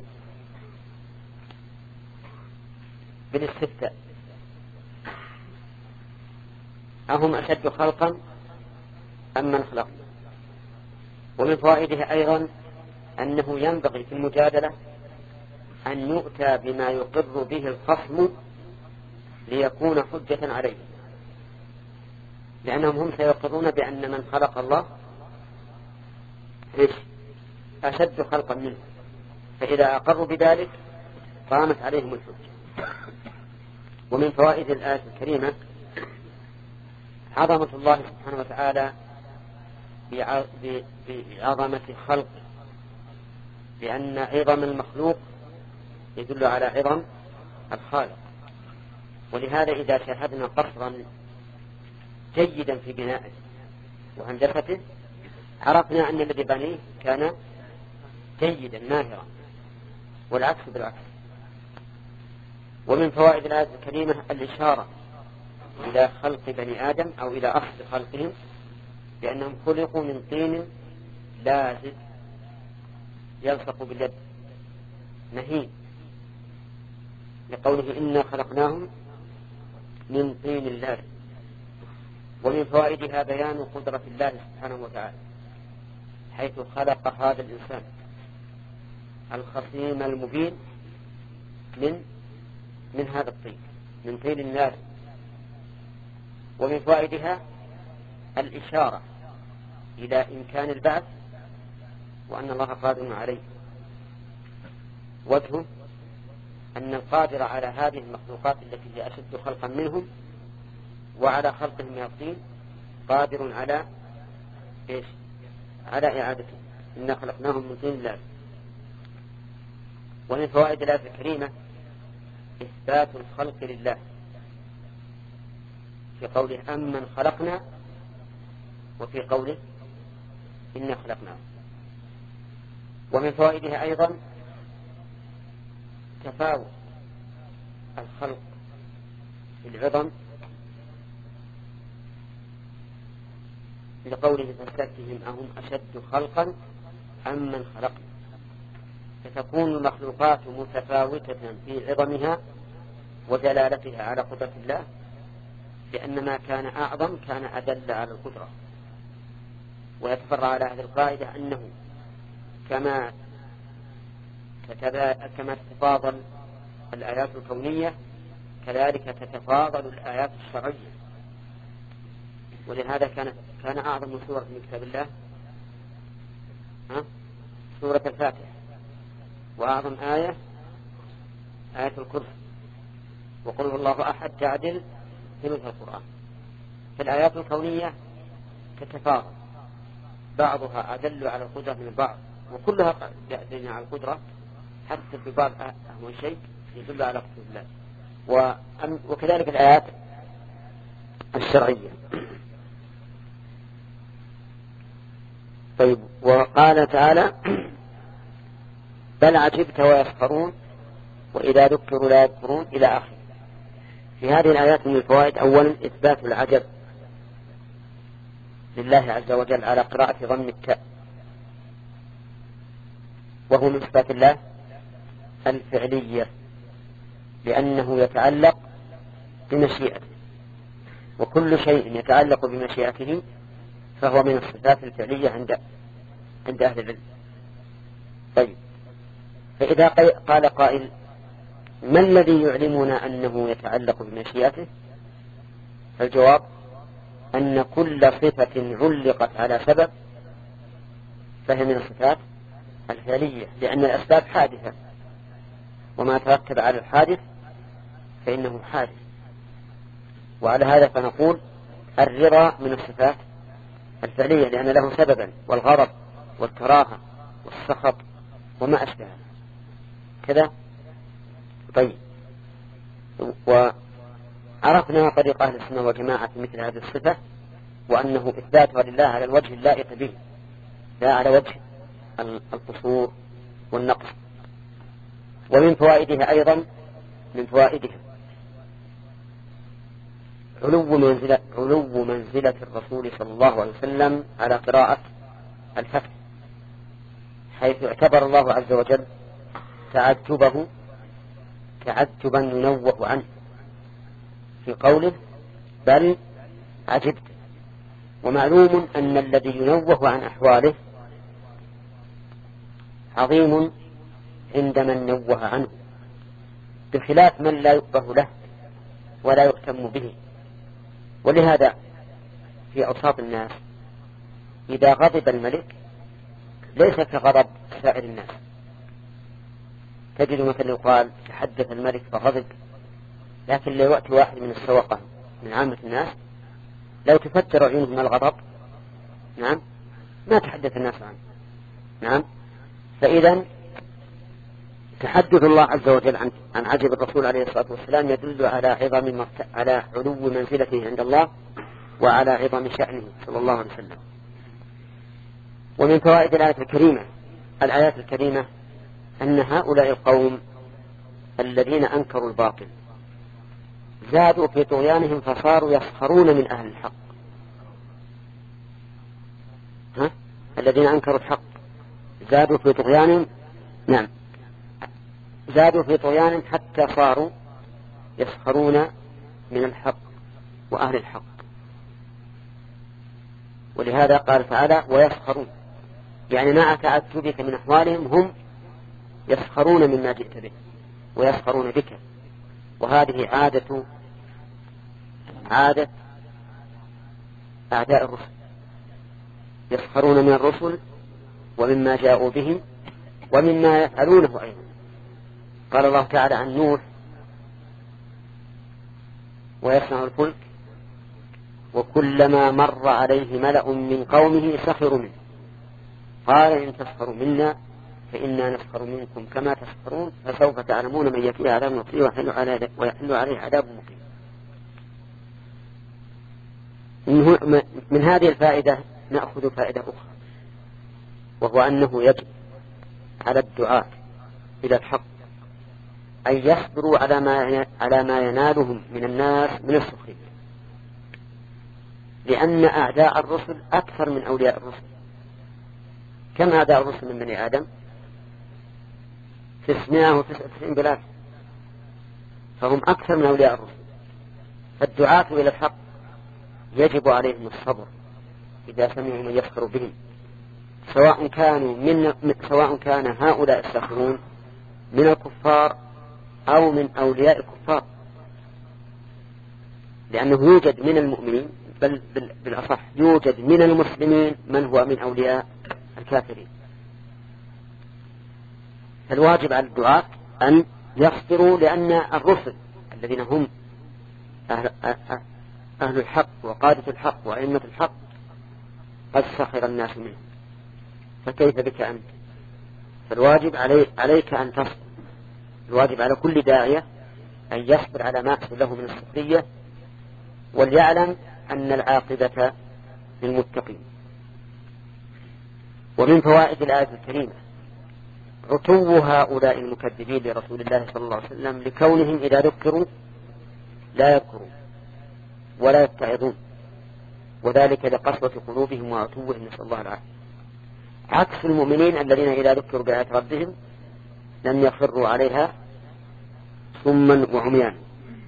Speaker 1: بالاستفتاء أهم أشد خلقا أم من خلقنا. ومن فوائدها أيضا أنه ينبغي في المجادلة أن يؤتى بما يقر به الخصم ليكون حجة عليه، لأنهم هم سيقرون بأن من خلق الله أشد خلقا منه، فإذا أقروا بذلك قامت عليهم الحجة. ومن فوائد الآية الكريمة عظمة الله سبحانه وتعالى بعظمة خلقه، لأن عظم المخلوق يدل على عظم الخالق. ولهذا إذا شاهدنا قصرا جيدا في بنائه وهندسته عرفنا أن الذي بنيه كان جيدا ماهرا، والعكس بالعكس. ومن فوائد الآية الكريمة الإشارة إلى خلق بني آدم أو إلى أصل خلقهم بأنهم خلقوا من طين لازب يلصق باليد مهين، لقوله إنا خلقناهم من طين لازب. ومن فوائدها بيان قدرة الله سبحانه وتعالى حيث خلق هذا الإنسان الخصيم المبين من من هذا الطين من طين لازب. ومن فوائدها الإشارة إلى إمكان البعث وأن الله قادر عليه. وجهه أن القادر على هذه المخلوقات التي هي أشد خلقا منهم وعلى خلقهم من الطين قادر على إيش؟ على إعادته. إنا خلقناهم من طين لازب. ومن فوائد الآية الكريمة إثبات الخلق لله في قوله أمن خلقنا وفي قوله إنا خلقناه. ومن فوائدها أيضا تفاوت الخلق في العظم لقوله فاستفتهم أهم أشد خلقا أم من خلقنا، فتكون المخلوقات متفاوتة في عظمها ودلالتها على قدرة الله، لأن ما كان أعظم كان أدل على القدرة. ويتفرع على هذه القاعدة أنه كما كما تتفاضل الآيات الكونية كذلك تتفاضل الآيات الشرعية. ولهذا كانت كان أعظم سورة من كتاب الله ها؟ سورة الفاتحة، وأعظم آية آية الكرسي، وقل هو الله أحد تعدل ثلث القرآن. فالآيات الكونية تتفاضل بعضها أدل على القدرة من بعض، وكلها يدل على القدرة، حتى في بعض أهون شيء يدل على قدرة الله. وكذلك الآيات الشرعية. طيب، وقال تعالى بل عجبت ويسخرون وإذا ذكروا لا يذكرون إلى آخره. في هذه الآيات من الفوائد: أولا إثبات العجب لله عز وجل على قراءة ضم التاء، وهو من صفات الله الفعلية، لأنه يتعلق بمشيئته، وكل شيء يتعلق بمشيئته فهو من الصفات الفعلية عند عند أهل العلم. طيب، فإذا قال قائل: ما الذي يعلمنا أنه يتعلق بمشيئته؟ فالجواب أن كل صفة علقت على سبب فهي من الصفات الفعلية، لأن الأسباب حادثة، وما ترتب على الحادث فإنه حادث. وعلى هذا فنقول الرضا من الصفات الفعلية، لأن له سببا، والغضب والكراهة والسخط وما أشبه كذا. طيب، وعرفنا طريق أهل السنة والجماعة في مثل هذه الصفة، وأنه إثباتها لله على الوجه اللائق به، لا على وجه القصور والنقص. ومن فوائدها أيضا من فوائدها علو منزلة, علو منزلة الرسول صلى الله عليه وسلم على قراءة الفتح، حيث اعتبر الله عز وجل تعجبه تعجبا ينوه عنه في قوله بل عجبت. ومعلوم أن الذي ينوه عن أحواله عظيم عند من نوه عنه، بخلاف من لا يؤبه له ولا يهتم به. ولهذا في أوساط الناس إذا غضب الملك ليس كغضب سائر الناس. تجد مثل يقال تحدث الملك فغضب، لكن لو يأتي واحد من السوقة من عامة الناس لو تفتر عيونهم من الغضب نعم ما تحدث الناس عنه. نعم، فإذا تحدث الله عز وجل عن عن عجب الرسول عليه الصلاة والسلام يدل على عظم على علو منزلته عند الله وعلى عظم شأنه صلى الله عليه وسلم. ومن فوائد الآية الكريمة الآيات الكريمة أن هؤلاء القوم الذين أنكروا الباطل زادوا في طغيانهم فصاروا يسخرون من أهل الحق. ها؟ الذين أنكروا الحق زادوا في طغيانهم، نعم زادوا في طغيانهم حتى صاروا يسخرون من الحق وأهل الحق. ولهذا قال تعالى ويسخرون، يعني مع تعجبك من أحوالهم هم يسخرون مما جئت به ويسخرون بك. وهذه عادة عادة أعداء الرسل، يسخرون من الرسل ومما جاءوا به ومما يفعلونه أيضا. قال الله تعالى عن نوح ويصنع الفلك وكلما مر عليه ملأ من قومه سخروا منه قال إن تسخروا منا فإنا نسخر منكم كما تسخرون فسوف تعلمون من يأتيه عذاب مقيم ويحل عليه عذاب مقيم. من هذه الفائدة نأخذ فائدة أخرى، وهو أنه يجب على الدعاة إلى الحق أن يصبروا على ما على ما ينالهم من الناس من السخرية، لأن أعداء الرسل أكثر من أولياء الرسل. كم أعداء الرسل من بني آدم؟ تسعمائة وتسعة وتسعين بلاف، فهم أكثر من أولياء الرسل. فالدعاة إلى الحق يجب عليهم الصبر إذا سمعوا من يسخر بهم، سواء كانوا من سواء كان هؤلاء الساخرون من الكفار أو من أولياء الكفار، لأنه يوجد من المؤمنين بل بالأصح يوجد من المسلمين من هو من أولياء الكافرين. فالواجب على الدعاة أن يصبروا، لأن الرسل الذين هم أهل, أهل الحق وقادة الحق وأئمة الحق قد سخر الناس منهم، فكيف بك أنت؟ فالواجب علي عليك أن تصبر. الواجب على كل داعية أن يصبر على ما يحصل له من السخرية، وليعلم أن العاقبة للمتقين. ومن فوائد الآية الكريمة عتو هؤلاء المكذبين لرسول الله صلى الله عليه وسلم لكونهم إذا ذكروا لا يذكرون ولا يتعظون، وذلك لقسوة قلوبهم وعتوهم، نسأل الله العافية، عكس المؤمنين الذين إذا ذكروا بآيات ربهم لم يخروا عليها صما وعميانا.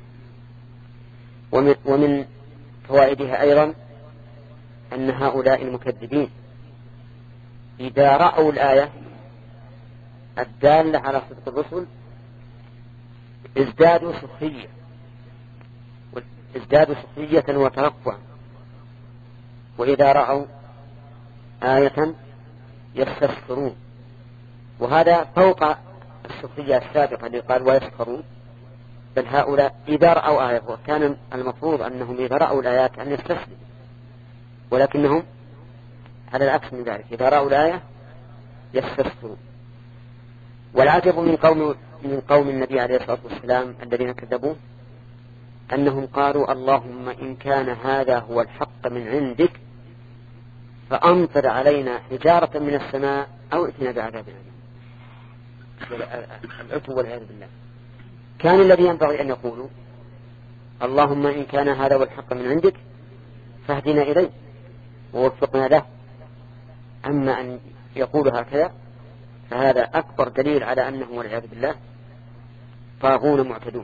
Speaker 1: ومن, ومن فوائدها أيضا أن هؤلاء المكذبين إذا رأوا الآية الدالة على صدق الرسل ازدادوا سخرية ازدادوا سخرية وترفعا، وإذا رأوا آية يستسخرون، وهذا فوق السخرية السابقة اللي قال ويسخرون، بل هؤلاء إذا رأوا آية، وكان المفروض أنهم إذا رأوا الآيات أن يستسلموا، ولكنهم على العكس من ذلك، إذا رأوا الآية يستسخرون. والعجب من قوم من قوم النبي عليه الصلاة والسلام الذين كذبوه أنهم قالوا اللهم إن كان هذا هو الحق من عندك فأمطر علينا حجارة من السماء أو ائتنا بعذاب أليم. العتو والعياذ بالله. كان الذي ينبغي أن يقولوا اللهم إن كان هذا هو الحق من عندك فاهدنا إليه ووفقنا له، أما أن يقولوا هكذا فهذا أكبر دليل على أنه والعياذ بالله طاغون معتدون.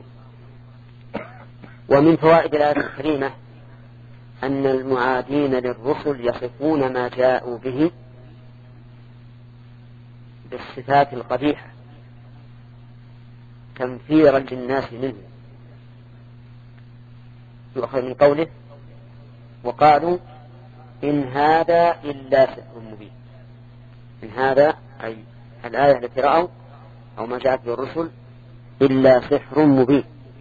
Speaker 1: ومن فوائد الآية الكريمة أن المعادين للرسل يصفون ما جاءوا به بالصفات القبيحة تنفيرا للناس منه، يؤخذ من قوله وقالوا إن هذا إلا سحر مبين. إن هذا أي الآية التي رأوا أو ما جاءت بالرسل إلا سحر مبين،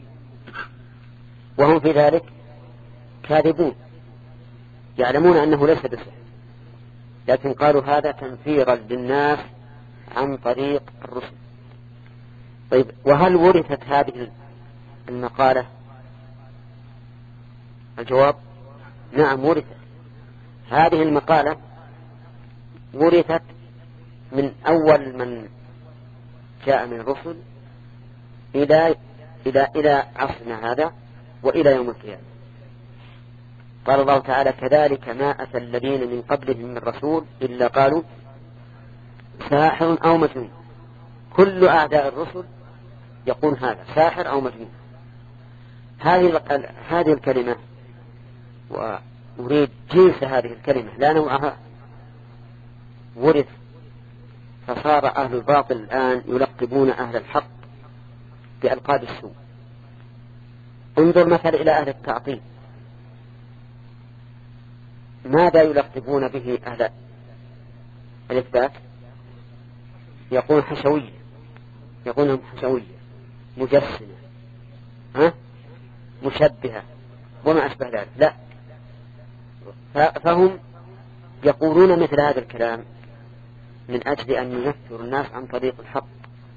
Speaker 1: وهم في ذلك كاذبون يعلمون أنه ليس بسحر، لكن قالوا هذا تنفيرا للناس عن طريق الرسل. طيب، وهل ورثت هذه المقالة؟ الجواب نعم ورثت. هذه المقالة ورثت من أول من جاء من الرسل إلى إلى إلى عصرنا هذا وإلى يوم القيامة. قال الله تعالى كذلك ما أتى الذين من قبلهم من رسول إلا قالوا ساحر أو مجنون. كل أعداء الرسل يقول هذا ساحر أو مجنون. هذه هذه الكلمة وأريد جنس هذه الكلمة لا نوعها ورث، فصار أهل الباطل الآن يلقبون أهل الحق بألقاب السوء. انظر مثلا إلى أهل التعطيل، ماذا يلقبون به أهل الإثبات؟ يقول حشوية، يقولهم حشوية مجسمة، ها؟ مشبهة وما أشبه ذلك. لا، فهم يقولون مثل هذا الكلام من أجل أن ينفر الناس عن طريق الحق.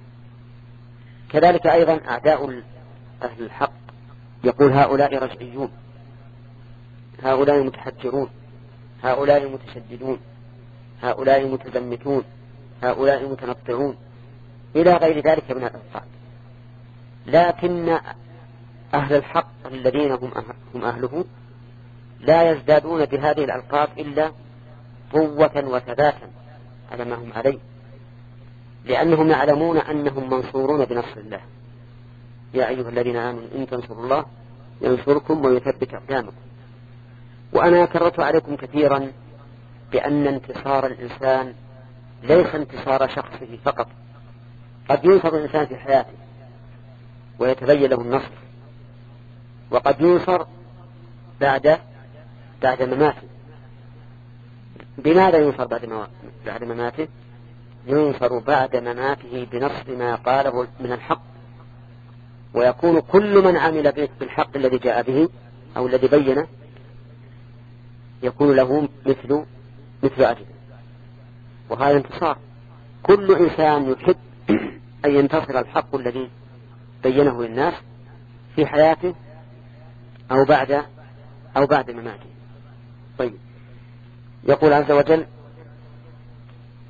Speaker 1: كذلك أيضا أعداء أهل الحق يقول هؤلاء رجعيون، هؤلاء متحجرون، هؤلاء متشددون، هؤلاء متزمتون، هؤلاء متنطعون، إلى غير ذلك من الألقاب. لكن أهل الحق الذين هم هم أهله لا يزدادون بهذه الألقاب إلا قوة وثباتا على ما هم عليه، لأنهم يعلمون أنهم منصورون بنصر الله. يا أيها الذين آمنوا إن تنصروا الله ينصركم ويثبت أقدامكم. وأنا كررت عليكم كثيرا بأن انتصار الإنسان ليس انتصار شخصه فقط، قد ينصر الإنسان في حياته ويتبين له النصر، وقد ينصر بعد بعد مماته. بماذا ينصر بعد بعد مماته؟ ينصر بعد مماته بنصر ما قاله من الحق، ويكون كل من عمل بالحق الذي جاء به أو الذي بينه يكون له مثل مثل أجله، وهذا انتصار. كل إنسان يحب أن ينتصر الحق الذي بينه للناس في حياته أو بعد أو بعد مماته. طيب، يقول عز وجل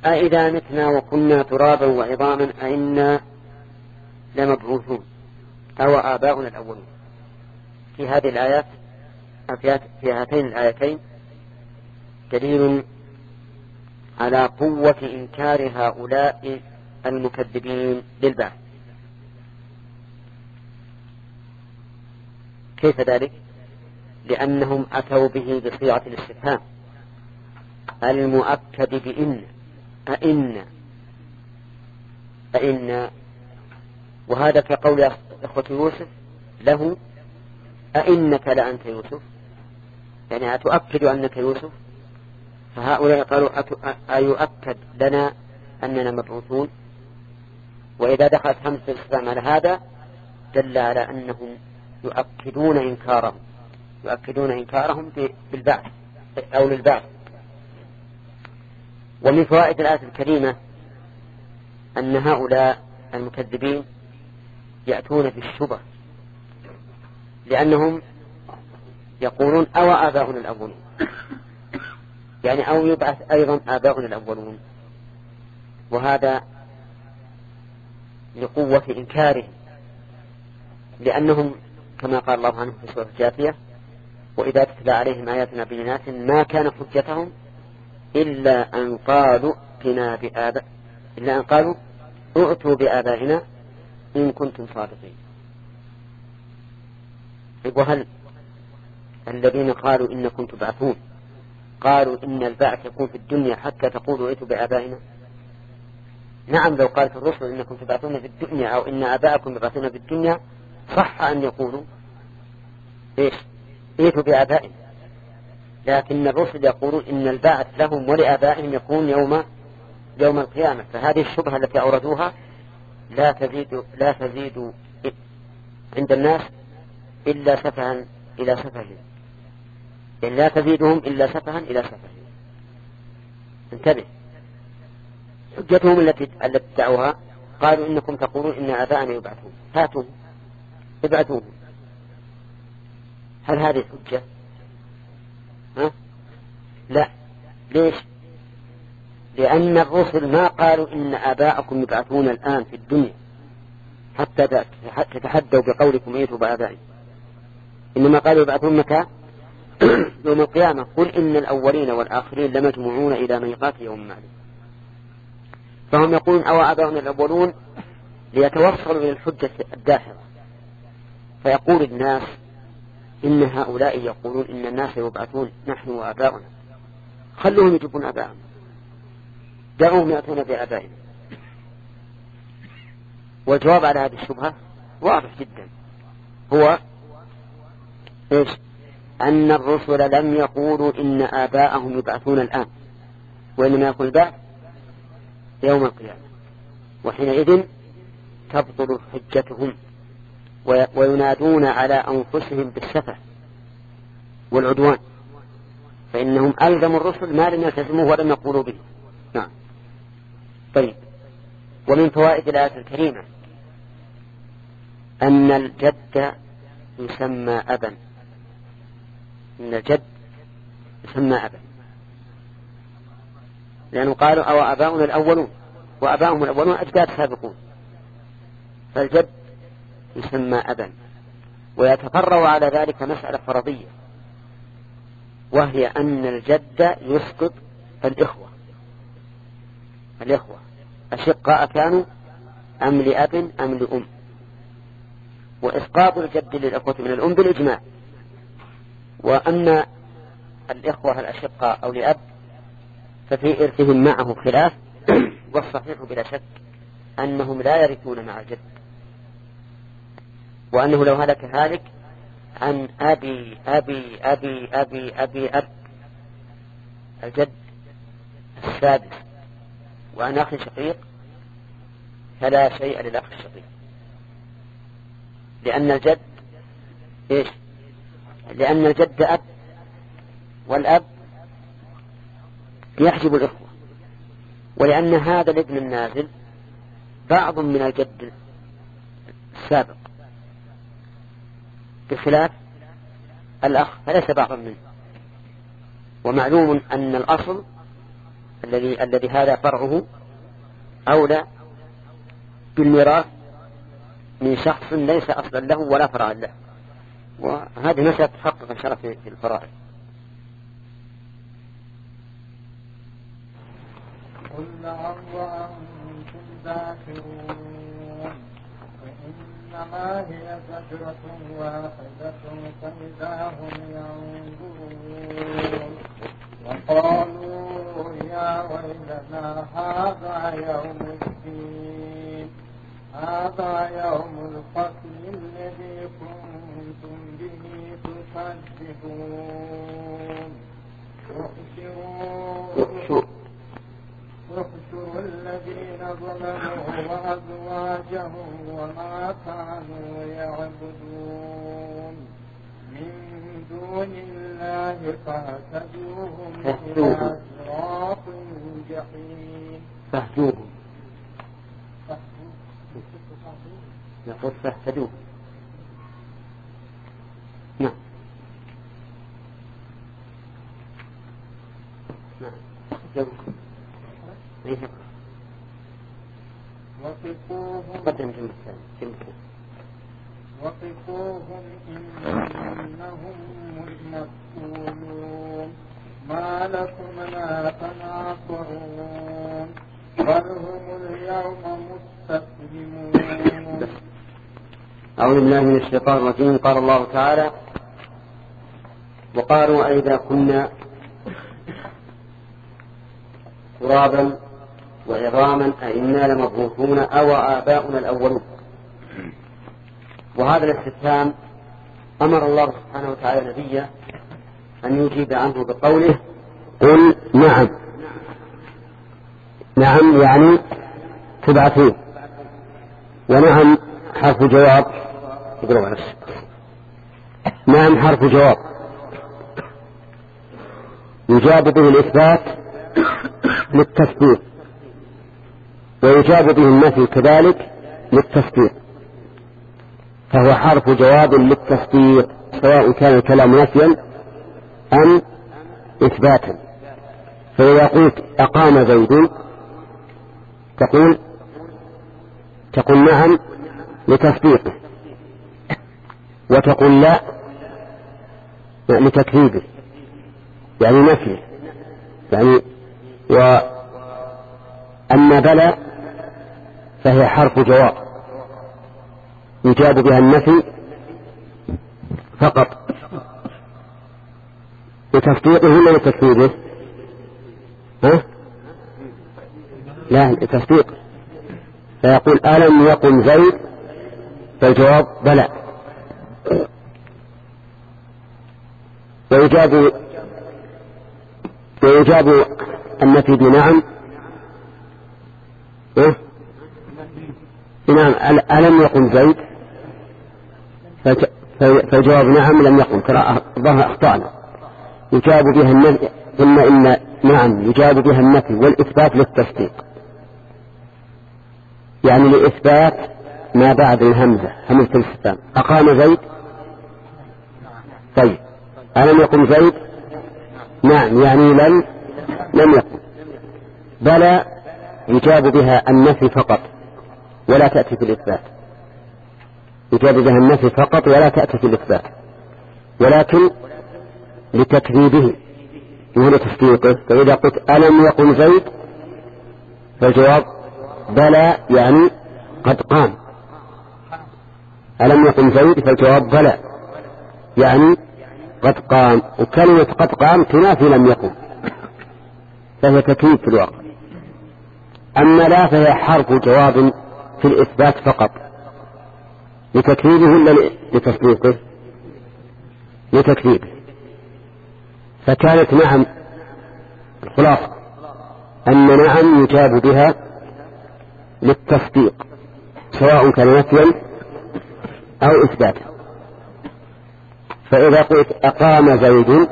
Speaker 1: أإذا متنا وكنا ترابا وعظاما أئنا لمبعوثون أو آباؤنا الأولون. في هذه الآيات في هاتين الآيتين دليل على قوة إنكار هؤلاء المكذبين للبعث. كيف ذلك؟ لأنهم أتوا به بصيغة الاستفهام المؤكد بإن أئن أئن، وهذا كقول إخوة يوسف له أئنك لأنت يوسف، يعني أتؤكد أنك يوسف. فهؤلاء قالوا أيؤكد لنا أننا مبعوثون. وإذا دخلت همزة الاستفهام على هذا دل على أنهم يؤكدون إنكارهم يؤكدون إنكارهم بالبعث أو للبعث. ومن فوائد الآية الكريمة أن هؤلاء المكذبين يأتون بالشبه، لأنهم يقولون أو آباؤنا الأولون، يعني أو يبعث أيضا آباؤنا الأولون، وهذا لقوة إنكارهم، لأنهم كما قال الله عنه في سورة الجاثية وإذا تتلى عليهم آياتنا بينات ما كان حجتهم إلا أن قالوا ائتنا بآباء إلا أن قالوا ائتوا بآبائنا إن كنتم صادقين. وهل الذين قالوا إنكم تبعثون قالوا إن البعث يكون في الدنيا حتى تقولوا ائتوا بآبائنا؟ نعم، لو قالت الرسل إنكم تبعثون في الدنيا أو إن آباءكم يبعثون في الدنيا صح أن يقولوا إيش ائتوا بآبائنا، لكن الرسل يقولون إن البعث لهم ولآبائهم يكون يوم يوم القيامة. فهذه الشبهة التي أوردوها لا تزيد لا تزيد عند الناس إلا سفها إلى سفهم، يعني لا تزيدهم إلا سفها إلى سفهم. انتبه، حجتهم التي التي دعوها قالوا إنكم تقولون إن آباءنا يبعثون، هاتوا ابعثوهم. هل هذه حجة؟ ها؟ لا. ليش؟ لأن الرسل ما قالوا إن آباءكم يبعثون الآن في الدنيا حتى تتحدوا بقولكم ائتوا بآبائنا، إنما قالوا يبعثون متى؟ يوم القيامة. قل إن الأولين والآخرين لمجموعون إلى ميقات يوم معلوم. فهم يقولون أو آباؤنا الأولون ليتوصلوا إلى الحجة الداحضة، فيقول الناس إن هؤلاء يقولون إن الناس يبعثون نحن وآباؤنا، خلوهم يجيبون آباءهم، دعوهم يأتون بآبائنا. والجواب على هذه الشبهة واضح جدا، هو إيش؟ أن الرسل لم يقولوا إن آباءهم يبعثون الآن، وإنما يقول البعث يوم القيامة، وحينئذ تبطل حجتهم وينادون على أنفسهم بالسفه والعدوان، فإنهم ألزموا الرسل ما لم يلتزموه ولم يقولوا به. نعم. طيب، ومن فوائد الآية الكريمة أن الجد يسمى أبا إن الجد يسمى أبا، لأنه قالوا أو آباؤنا الأولون، وآباؤهم الأولون أجداد سابقون، فالجد يسمى أبا. ويتفرع على ذلك مسألة فرضية، وهي أن الجد يسقط الإخوة الإخوة أشقاء كانوا أم لأب أم لأم، وإسقاط الجد للإخوة من الأم بالإجماع. وأما الإخوة الأشقاء أو لأب ففي إرثهم معه خلاف، والصحيح بلا شك أنهم لا يرثون مع الجد، وأنه لو هلك هالك عن أبي أبي أبي أبي أبي أب الجد السادس وعن أخ شقيق فلا شيء للأخ الشقيق، لأن الجد إيش؟ لأن الجد أب، والأب يحجب الإخوة، ولأن هذا الابن النازل بعض من الجد السابق بخلاف الأخ فليس بعضا منه. ومعلوم أن الأصل الذي الذي هذا فرعه أولى بالميراث من شخص ليس أصلا له ولا فرعا له، وهذه مسألة تحقق إن شاء الله في الفرائض.
Speaker 6: قل نعم وأنتم داخرون، وإنما هي زجرة واحدة فإذا هم ينظرون، وقالوا يا ويلنا هذا يوم الدين، هذا يوم الفصل الذي كنتم به تكذبون. احشروا الذين ظلموا وأزواجهم وما كانوا يعبدون من دون الله فاهدوهم إلى صراط الجحيم.
Speaker 1: فاهدوهم يقول فاهدوهم. نعم نعم
Speaker 6: وقفوهم
Speaker 1: قدم جملة ثانية.
Speaker 6: وقفوهم إنهم مسؤولون، ما لكم لا تناصرون بل هم اليوم مستسلمون.
Speaker 1: أعوذ بالله من الشيطان الرجيم. قال الله تعالى: وقالوا أئذا كنا ترابا وعظاما أئنا لمبعوثون أو آباؤنا الأولون. وهذا الاستفهام أمر الله سبحانه وتعالى نبيه أن يجيب عنه بقوله: قل نعم. نعم يعني تبعثون، ونعم حرف جواب. نعم حرف جواب يجاب به الإثبات للتصديق، ويجاب به النفي كذلك للتصديق، فهو حرف جواب للتصديق سواء كان الكلام نفيا أم إثباتا. فإذا قلت أقام زيد تقول تقول نعم لتصديقه، وتقول لا لتكذيبه يعني نفيه يعني. وأما بلى فهي حرف جواب يجاب بها النفي فقط لتصديقه ولا لتكذيبه؟ ها؟ لا لتصديقه. فيقول ألم يقم زيد، فالجواب بلى. ويجاب ويجاب النفي بنعم. إيه؟ نعم ألم يقم زيد، فالجواب نعم لم يقم. ترى الله أخطأنا. يجاب بها النفي، إن إن نعم يجاب بها النفي والإثبات للتصديق، يعني لإثبات ما بعد الهمزة، همزة الاستفهام. أقام زيد، طيب ألم يقم زيد؟ نعم يعني لم لم يقم. بلى يجاب بها النفي فقط ولا تأتي في الإثبات، يجاب بها النفي فقط ولا تأتي في الإثبات، ولكن لتكذيبه وهنا تصديقه. فإذا قلت ألم يقم زيد فالجواب بلى يعني قد قام. ألم يقم زيد فالجواب بلى يعني قد قام. وكلمة قد قام تنافي لم يقم، فهي تكذيب في الواقع. أما لا فهي حرف جواب في الإثبات فقط، لتكذيبه ولا لتصديقه؟ لتكذيبه. فكانت نعم الخلاصة أن نعم يجاب بها للتصديق سواء كان نفيا أو إثباتا. فإذا قلت أقام زيد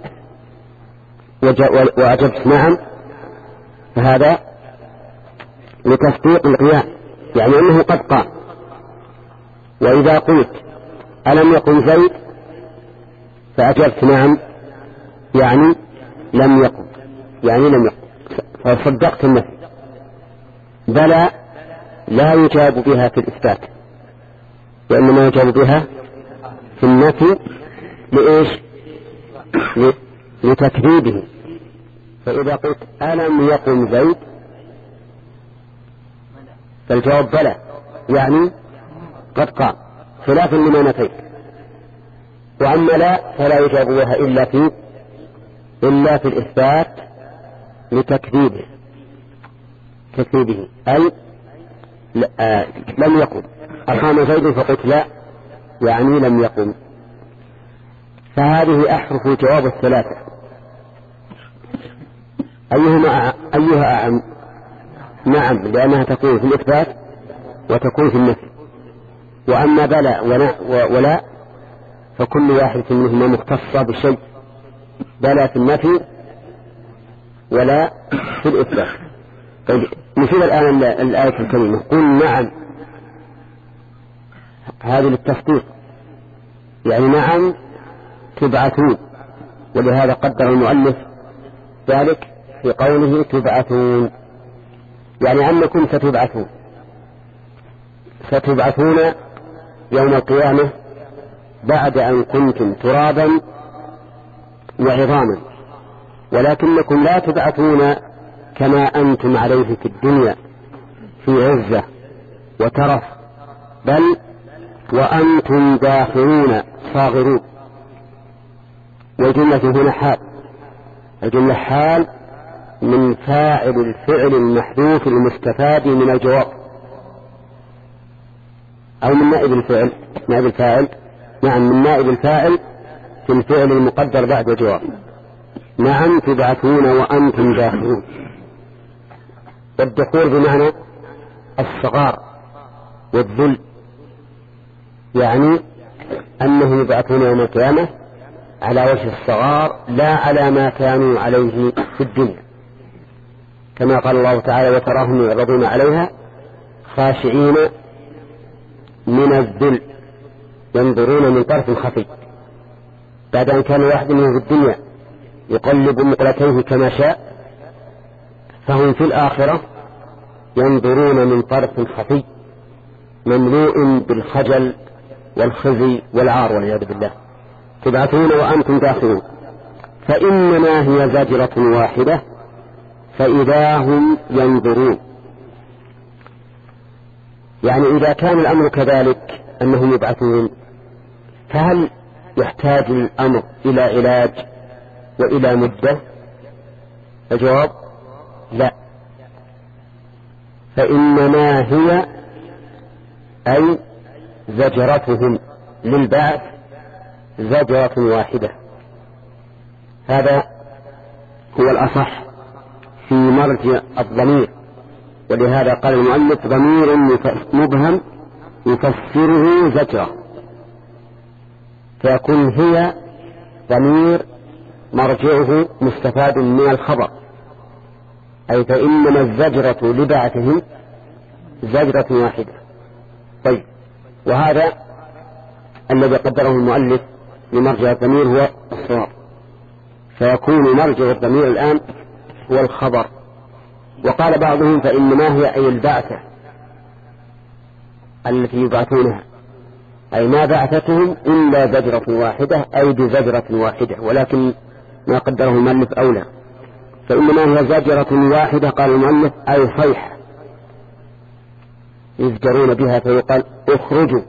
Speaker 1: وأجبت نعم فهذا لتصديق القيام، يعني أنه قد قام. وإذا قلت ألم يقم زيد فأجبت نعم يعني لم يقم، يعني لم يقم.
Speaker 7: صدقت النفي. بلى لا يجاب بها في الإثبات، وإنما يجاب بها في النفي لإيش؟ لتكذيبه. فإذا قلت ألم يقم زيد فالجواب بلى، يعني قد قام، خلافا لما نفيت. وأما لا فلا يجاب بها إلا في إلا في الإثبات لتكذيبه تكذيبه أي آه لم يقم. أقام زيد فقلت لا، يعني لم يقم. فهذه أحرف الجواب الثلاثة، أيهما أيها أعم؟ نعم، لأنها تكون في الإثبات وتكون في النفي. وأما بلى ولا فكل واحد منهما مختصة بشيء، بلى في النفي ولا في الإثبات. طيب نشوف الآن الآية الكريمة، قل نعم، هذه للتصديق، يعني نعم تبعثون، ولهذا قدر المؤلف ذلك في قوله تبعثون، يعني أنكم ستبعثون ستبعثون يوم القيامة بعد أن كنتم ترابا وعظاما، ولكنكم لا تبعثون كما أنتم عليه في الدنيا في عزة وترف، بل وأنتم داخلون صاغرون. والجملة هنا حال، الجملة حال من فاعل الفعل المحذوف المستفاد من الجواب، أو من نائب الفعل نائب الفاعل نعم من نائب الفاعل في الفعل المقدر بعد الجواب. نعم تبعثون وأنتم داخلون. والدخول بمعنى الصغار والذل، يعني أنهم يبعثون يوم القيامة على وجه الصغار لا على ما كانوا عليه في الدنيا، كما قال الله تعالى وتراهم يعرضون عليها خاشعين من الذل ينظرون من طرف خفي. بعد أن كان واحد منهم في الدنيا يقلب مقلتيه كما شاء، فهم في الآخرة ينظرون من طرف خفي مملوء بالخجل والخزي والعار والعياذ بالله. تبعثون وأنتم داخلون، فإنما هي زجرة واحدة فإذا هم ينظرون. يعني إذا كان الأمر كذلك أنهم يبعثون، فهل يحتاج الأمر إلى علاج وإلى مدة؟ الجواب لا، فإنما هي أي زجرتهم للبعث زجرة واحدة. هذا هو الأصح في مرجع الضمير، ولهذا قال المؤلف ضمير مبهم يفسره زجرة، فيكون هي ضمير مرجعه مستفاد من الخبر، أي فإنما الزجرة لبعثهم زجرة واحدة. طيب، وهذا الذي قدره المؤلف لمرجع الضمير هو الصواب، فيكون مرجع الضمير الآن هو الخبر. وقال بعضهم فإنما هي أي البعثة التي يبعثونها، أي ما بعثتهم إلا زجرة واحدة، أي بزجرة واحدة، ولكن ما قدره المؤلف أولى. فإنما هي زجرة واحدة، قال المؤلف أي صيحة يزجرون بها، فيقال اخرجوا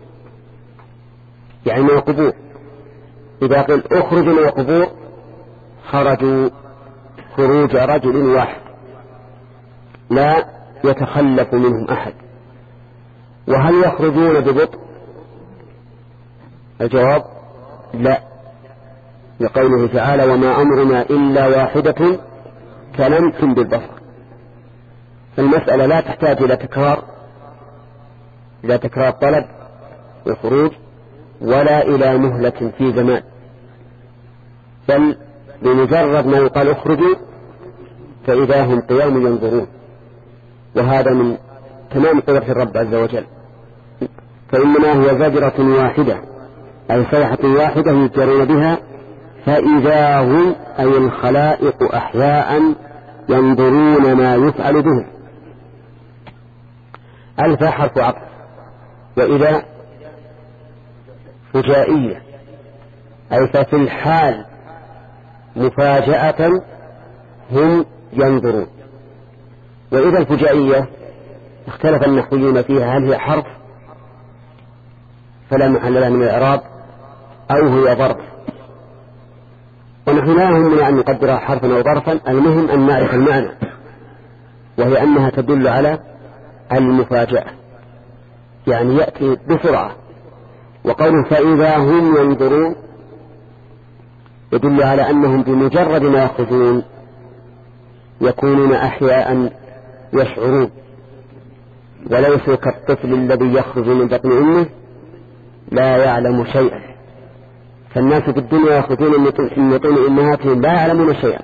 Speaker 7: يعني من القبور. إذا قل اخرجوا من القبور خرجوا خروج رجل واحد لا يتخلف منهم أحد. وهل يخرجون ببطء؟ الجواب لا، لقوله تعالى وما أمرنا إلا واحدة كلمح بالبصر. فالمسألة لا تحتاج إلى تكرار إلى تكرار طلب الخروج ولا إلى مهلة في زمان، بل بمجرد ما يقال اخرجوا فإذا هم قيام ينظرون. وهذا من تمام قدرة الرب عز وجل. فإنما هي زجرة واحدة أي صيحة واحدة يزجرون بها، فإذا هم أي الخلائق أحياء ينظرون ما يفعل بهم. ألف حرف عطف، وإذا فجائية، أي ففي الحال مفاجأة هم ينظرون. وإذا الفجائية اختلف النحويون فيها، هل هي حرف فلا محل لها من الإعراب أو هي ظرف، ونحن لا يهمنا أن نقدرها حرفا أو ظرفا، المهم أن نعرف المعنى، وهي أنها تدل على المفاجأة، يعني يأتي بسرعة. وقوله فإذا هم ينظرون يدل على أنهم بمجرد ما يخرجون يكونون أحياء يشعرون، وليسوا كالطفل الذي يخرج من بطن أمه لا يعلم شيئا. فالناس في الدنيا يخرجون من بطون أمهاتهم لا يعلمون شيئا،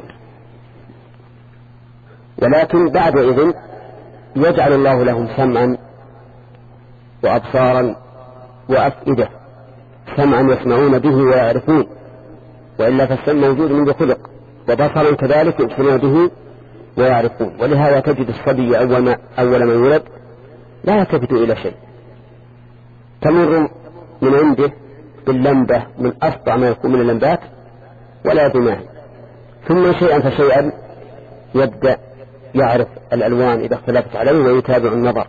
Speaker 7: ولكن بعد إذن يجعل الله لهم سمعا وأبصارا وأفئدة، سمعا يسمعون به ويعرفون، وإلا فالسمع موجود منذ خلق، وبصرا كذلك يبصرون به ويعرفون. ولهذا تجد الصبي أول ما, أول ما يولد لا يلتفت إلى شيء، تمر من عنده باللمبة من أسطع ما يكون من اللمبات ولا يدماه، ثم شيئا فشيئا يبدأ يعرف الألوان إذا اختلفت عليه ويتابع النظر.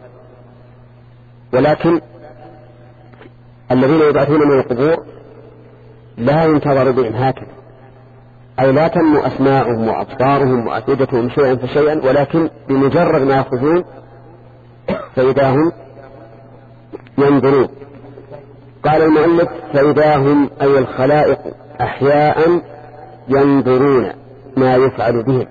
Speaker 7: ولكن الذين يبعثون من القبور لا ينتظر بهم هكذا، أي لا تنمو أسماعهم وأبصارهم وأفئدتهم شيئا فشيئا، ولكن بمجرد ما يخرجون فإذا هم ينظرون. قال المؤلف فإذا هم أي الخلائق أحياء ينظرون ما يفعل بهم.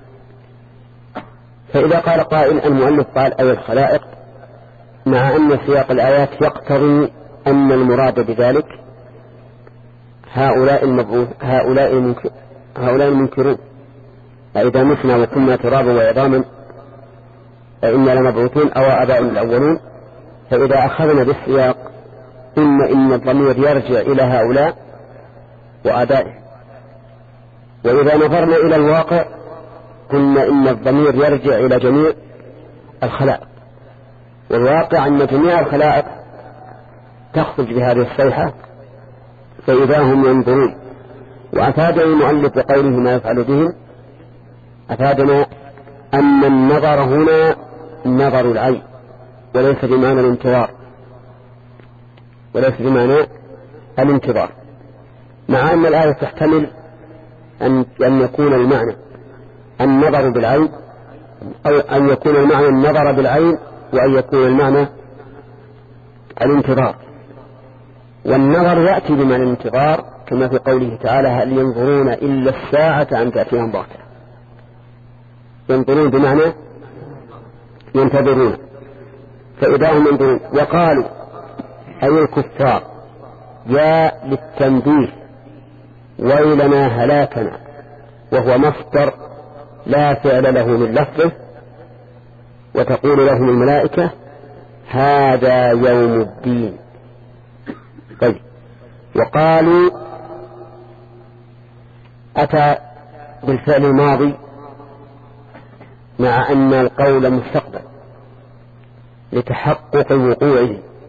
Speaker 7: فإذا قال قائل المؤلف قال أي الخلائق، مع أن سياق الآيات يقتضي أن المراد بذلك هؤلاء المبعوث هؤلاء المنكر هؤلاء المنكرون، فإذا متنا وكنا ترابا وعظاما فإنا لمبعوثون أو آباؤنا الأولون. فإذا أخذنا بالسياق إن إن الضمير يرجع إلى هؤلاء وآبائهم، وإذا نظرنا إلى الواقع قلنا إن الضمير يرجع إلى جميع الخلائق، والواقع أن جميع الخلائق تخرج بهذه الصيحة فإذا هم ينظرون. وأفاد المؤلف بقوله ما يفعل بهم، أفادنا أن النظر هنا نظر العين وليس بمعنى الانتظار، وليس بمعنى الانتظار، مع أن الآية تحتمل أن أن يكون المعنى النظر بالعين، أو أن يكون المعنى النظر بالعين، وأن يكون المعنى الانتظار. والنظر يأتي بمعنى الانتظار كما في قوله تعالى هل ينظرون إلا الساعة أن تأتيهم بغتة، ينظرون بمعنى ينتظرون. فإذا هم ينظرون. وقالوا أي الكفار يا للتنبيه ويلنا هلاكنا، وهو مصدر لا فعل له من لفظه، وتقول لهم الملائكة هذا يوم الدين. طيب. وقالوا أتى بالفعل الماضي مع أن القول مستقبل لتحقق وقوعه،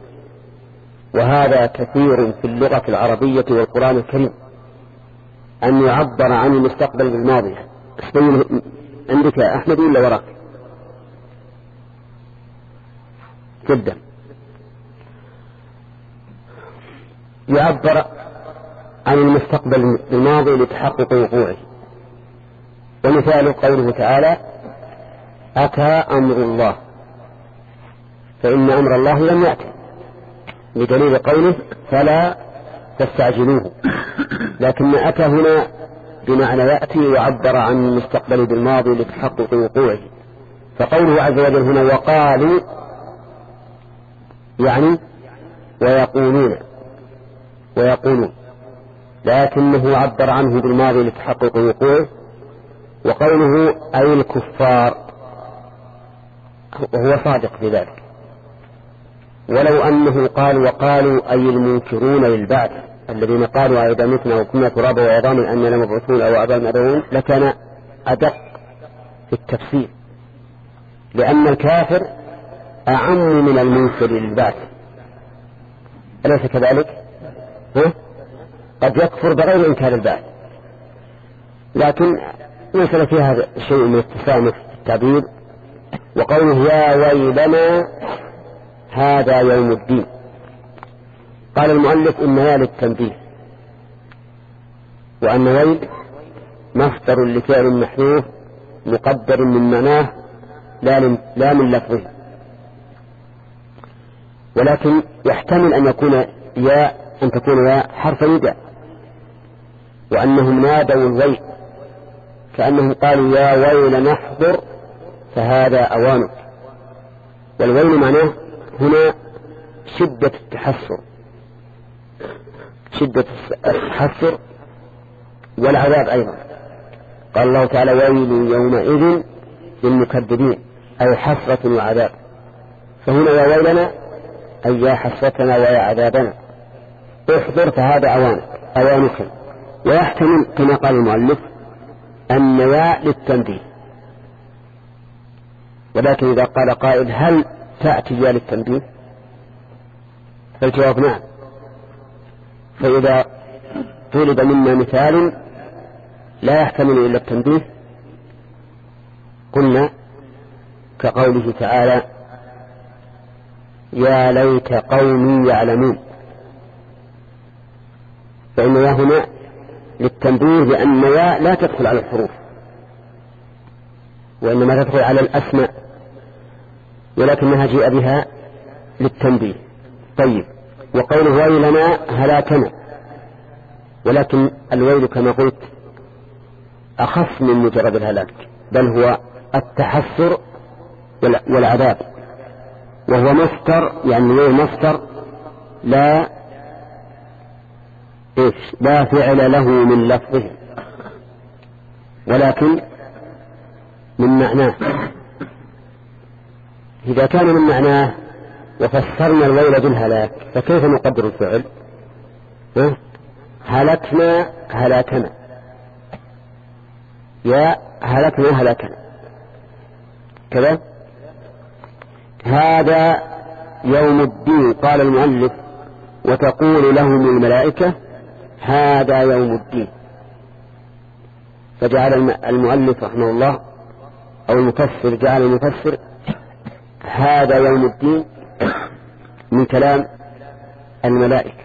Speaker 7: وهذا كثير في اللغة العربية والقرآن الكريم أن يعبر عن المستقبل بالماضي. عندك يا أحمد ولا وراك؟ جدا. يعبر عن المستقبل بالماضي لتحقق وقوعه، ومثال قوله تعالى أتى أمر الله، فإن أمر الله لم يأتي، بدليل قوله فلا تستعجلوه. لكن أتى هنا بمعنى يأتي، وعبر عن المستقبل بالماضي لتحقق وقوعه. فقوله عز وجل هنا وقالوا يعني ويقولون ويقولون لكنه عبر عنه بالماضي لتحقق وقوعه. وقوله أي الكفار وهو صادق في ذلك، ولو أنه قال وقالوا أي المنكرون للبعث الذين قالوا إذا متنا وكنا ترابا وعظاما أننا لمبعوثون أو آباؤنا الأولون لكان أدق في التفسير، لأن الكافر أعم من المنكر للبعث، أليس كذلك؟ ها؟ قد يكفر بغير إنكار البعث، لكن مثل فيها شيء من التسامح في التعبير. وقوله يا ويلنا هذا يوم الدين، قال المؤلف إن يا للتنبيه، وأن ويل مصدر لفعل محذوف مقدر من معناه لا من لفظه، ولكن يحتمل أن يكون يا أن تكون يا حرف نداء، وأنهم نادوا الويل كأنهم قالوا يا ويل نحضر فهذا أوانك. والويل معناه هنا شدة التحسر، شدة التحسر والعذاب أيضا. قال الله تعالى ويل يومئذ للمكذبين، أي حسرة وعذاب. فهنا يا ويلنا أي يا حسرتنا ويا عذابنا، احضر فهذا أوانك أوانك. ويحتمل كما قال المؤلف أن يا للتنبيه، ولكن إذا قال قائل هل تأتي يا للتنبيه؟ فالجواب نعم. فإذا طلب منا مثال لا يحتمل إلا التنبيه قلنا كقوله تعالى يا ليت قومي يعلمون، فإن يا هنا للتنبيه، لأن يا لا تدخل على الحروف وإنما تدخل على الأسماء، ولكنها جاء بها للتنبيه. طيب، وقوله ويلنا هلاكنا، ولكن الويل كما قلت أخف من مجرد الهلاك، بل هو التحسر والعذاب، وهو مصدر، يعني مصدر لا إيش لا فعل له من لفظه ولكن من معناه. إذا كان من معناه وفسرنا الويل بالهلاك فكيف نقدر الفعل؟ ها؟ هلكنا هلاكنا، يا هلكنا هلاكنا كذا. هذا يوم الدين، قال المؤلف وتقول لهم الملائكة هذا يوم الدين، فجعل المؤلف رحمه الله أو المفسر جعل المفسر هذا يوم الدين من كلام الملائكة،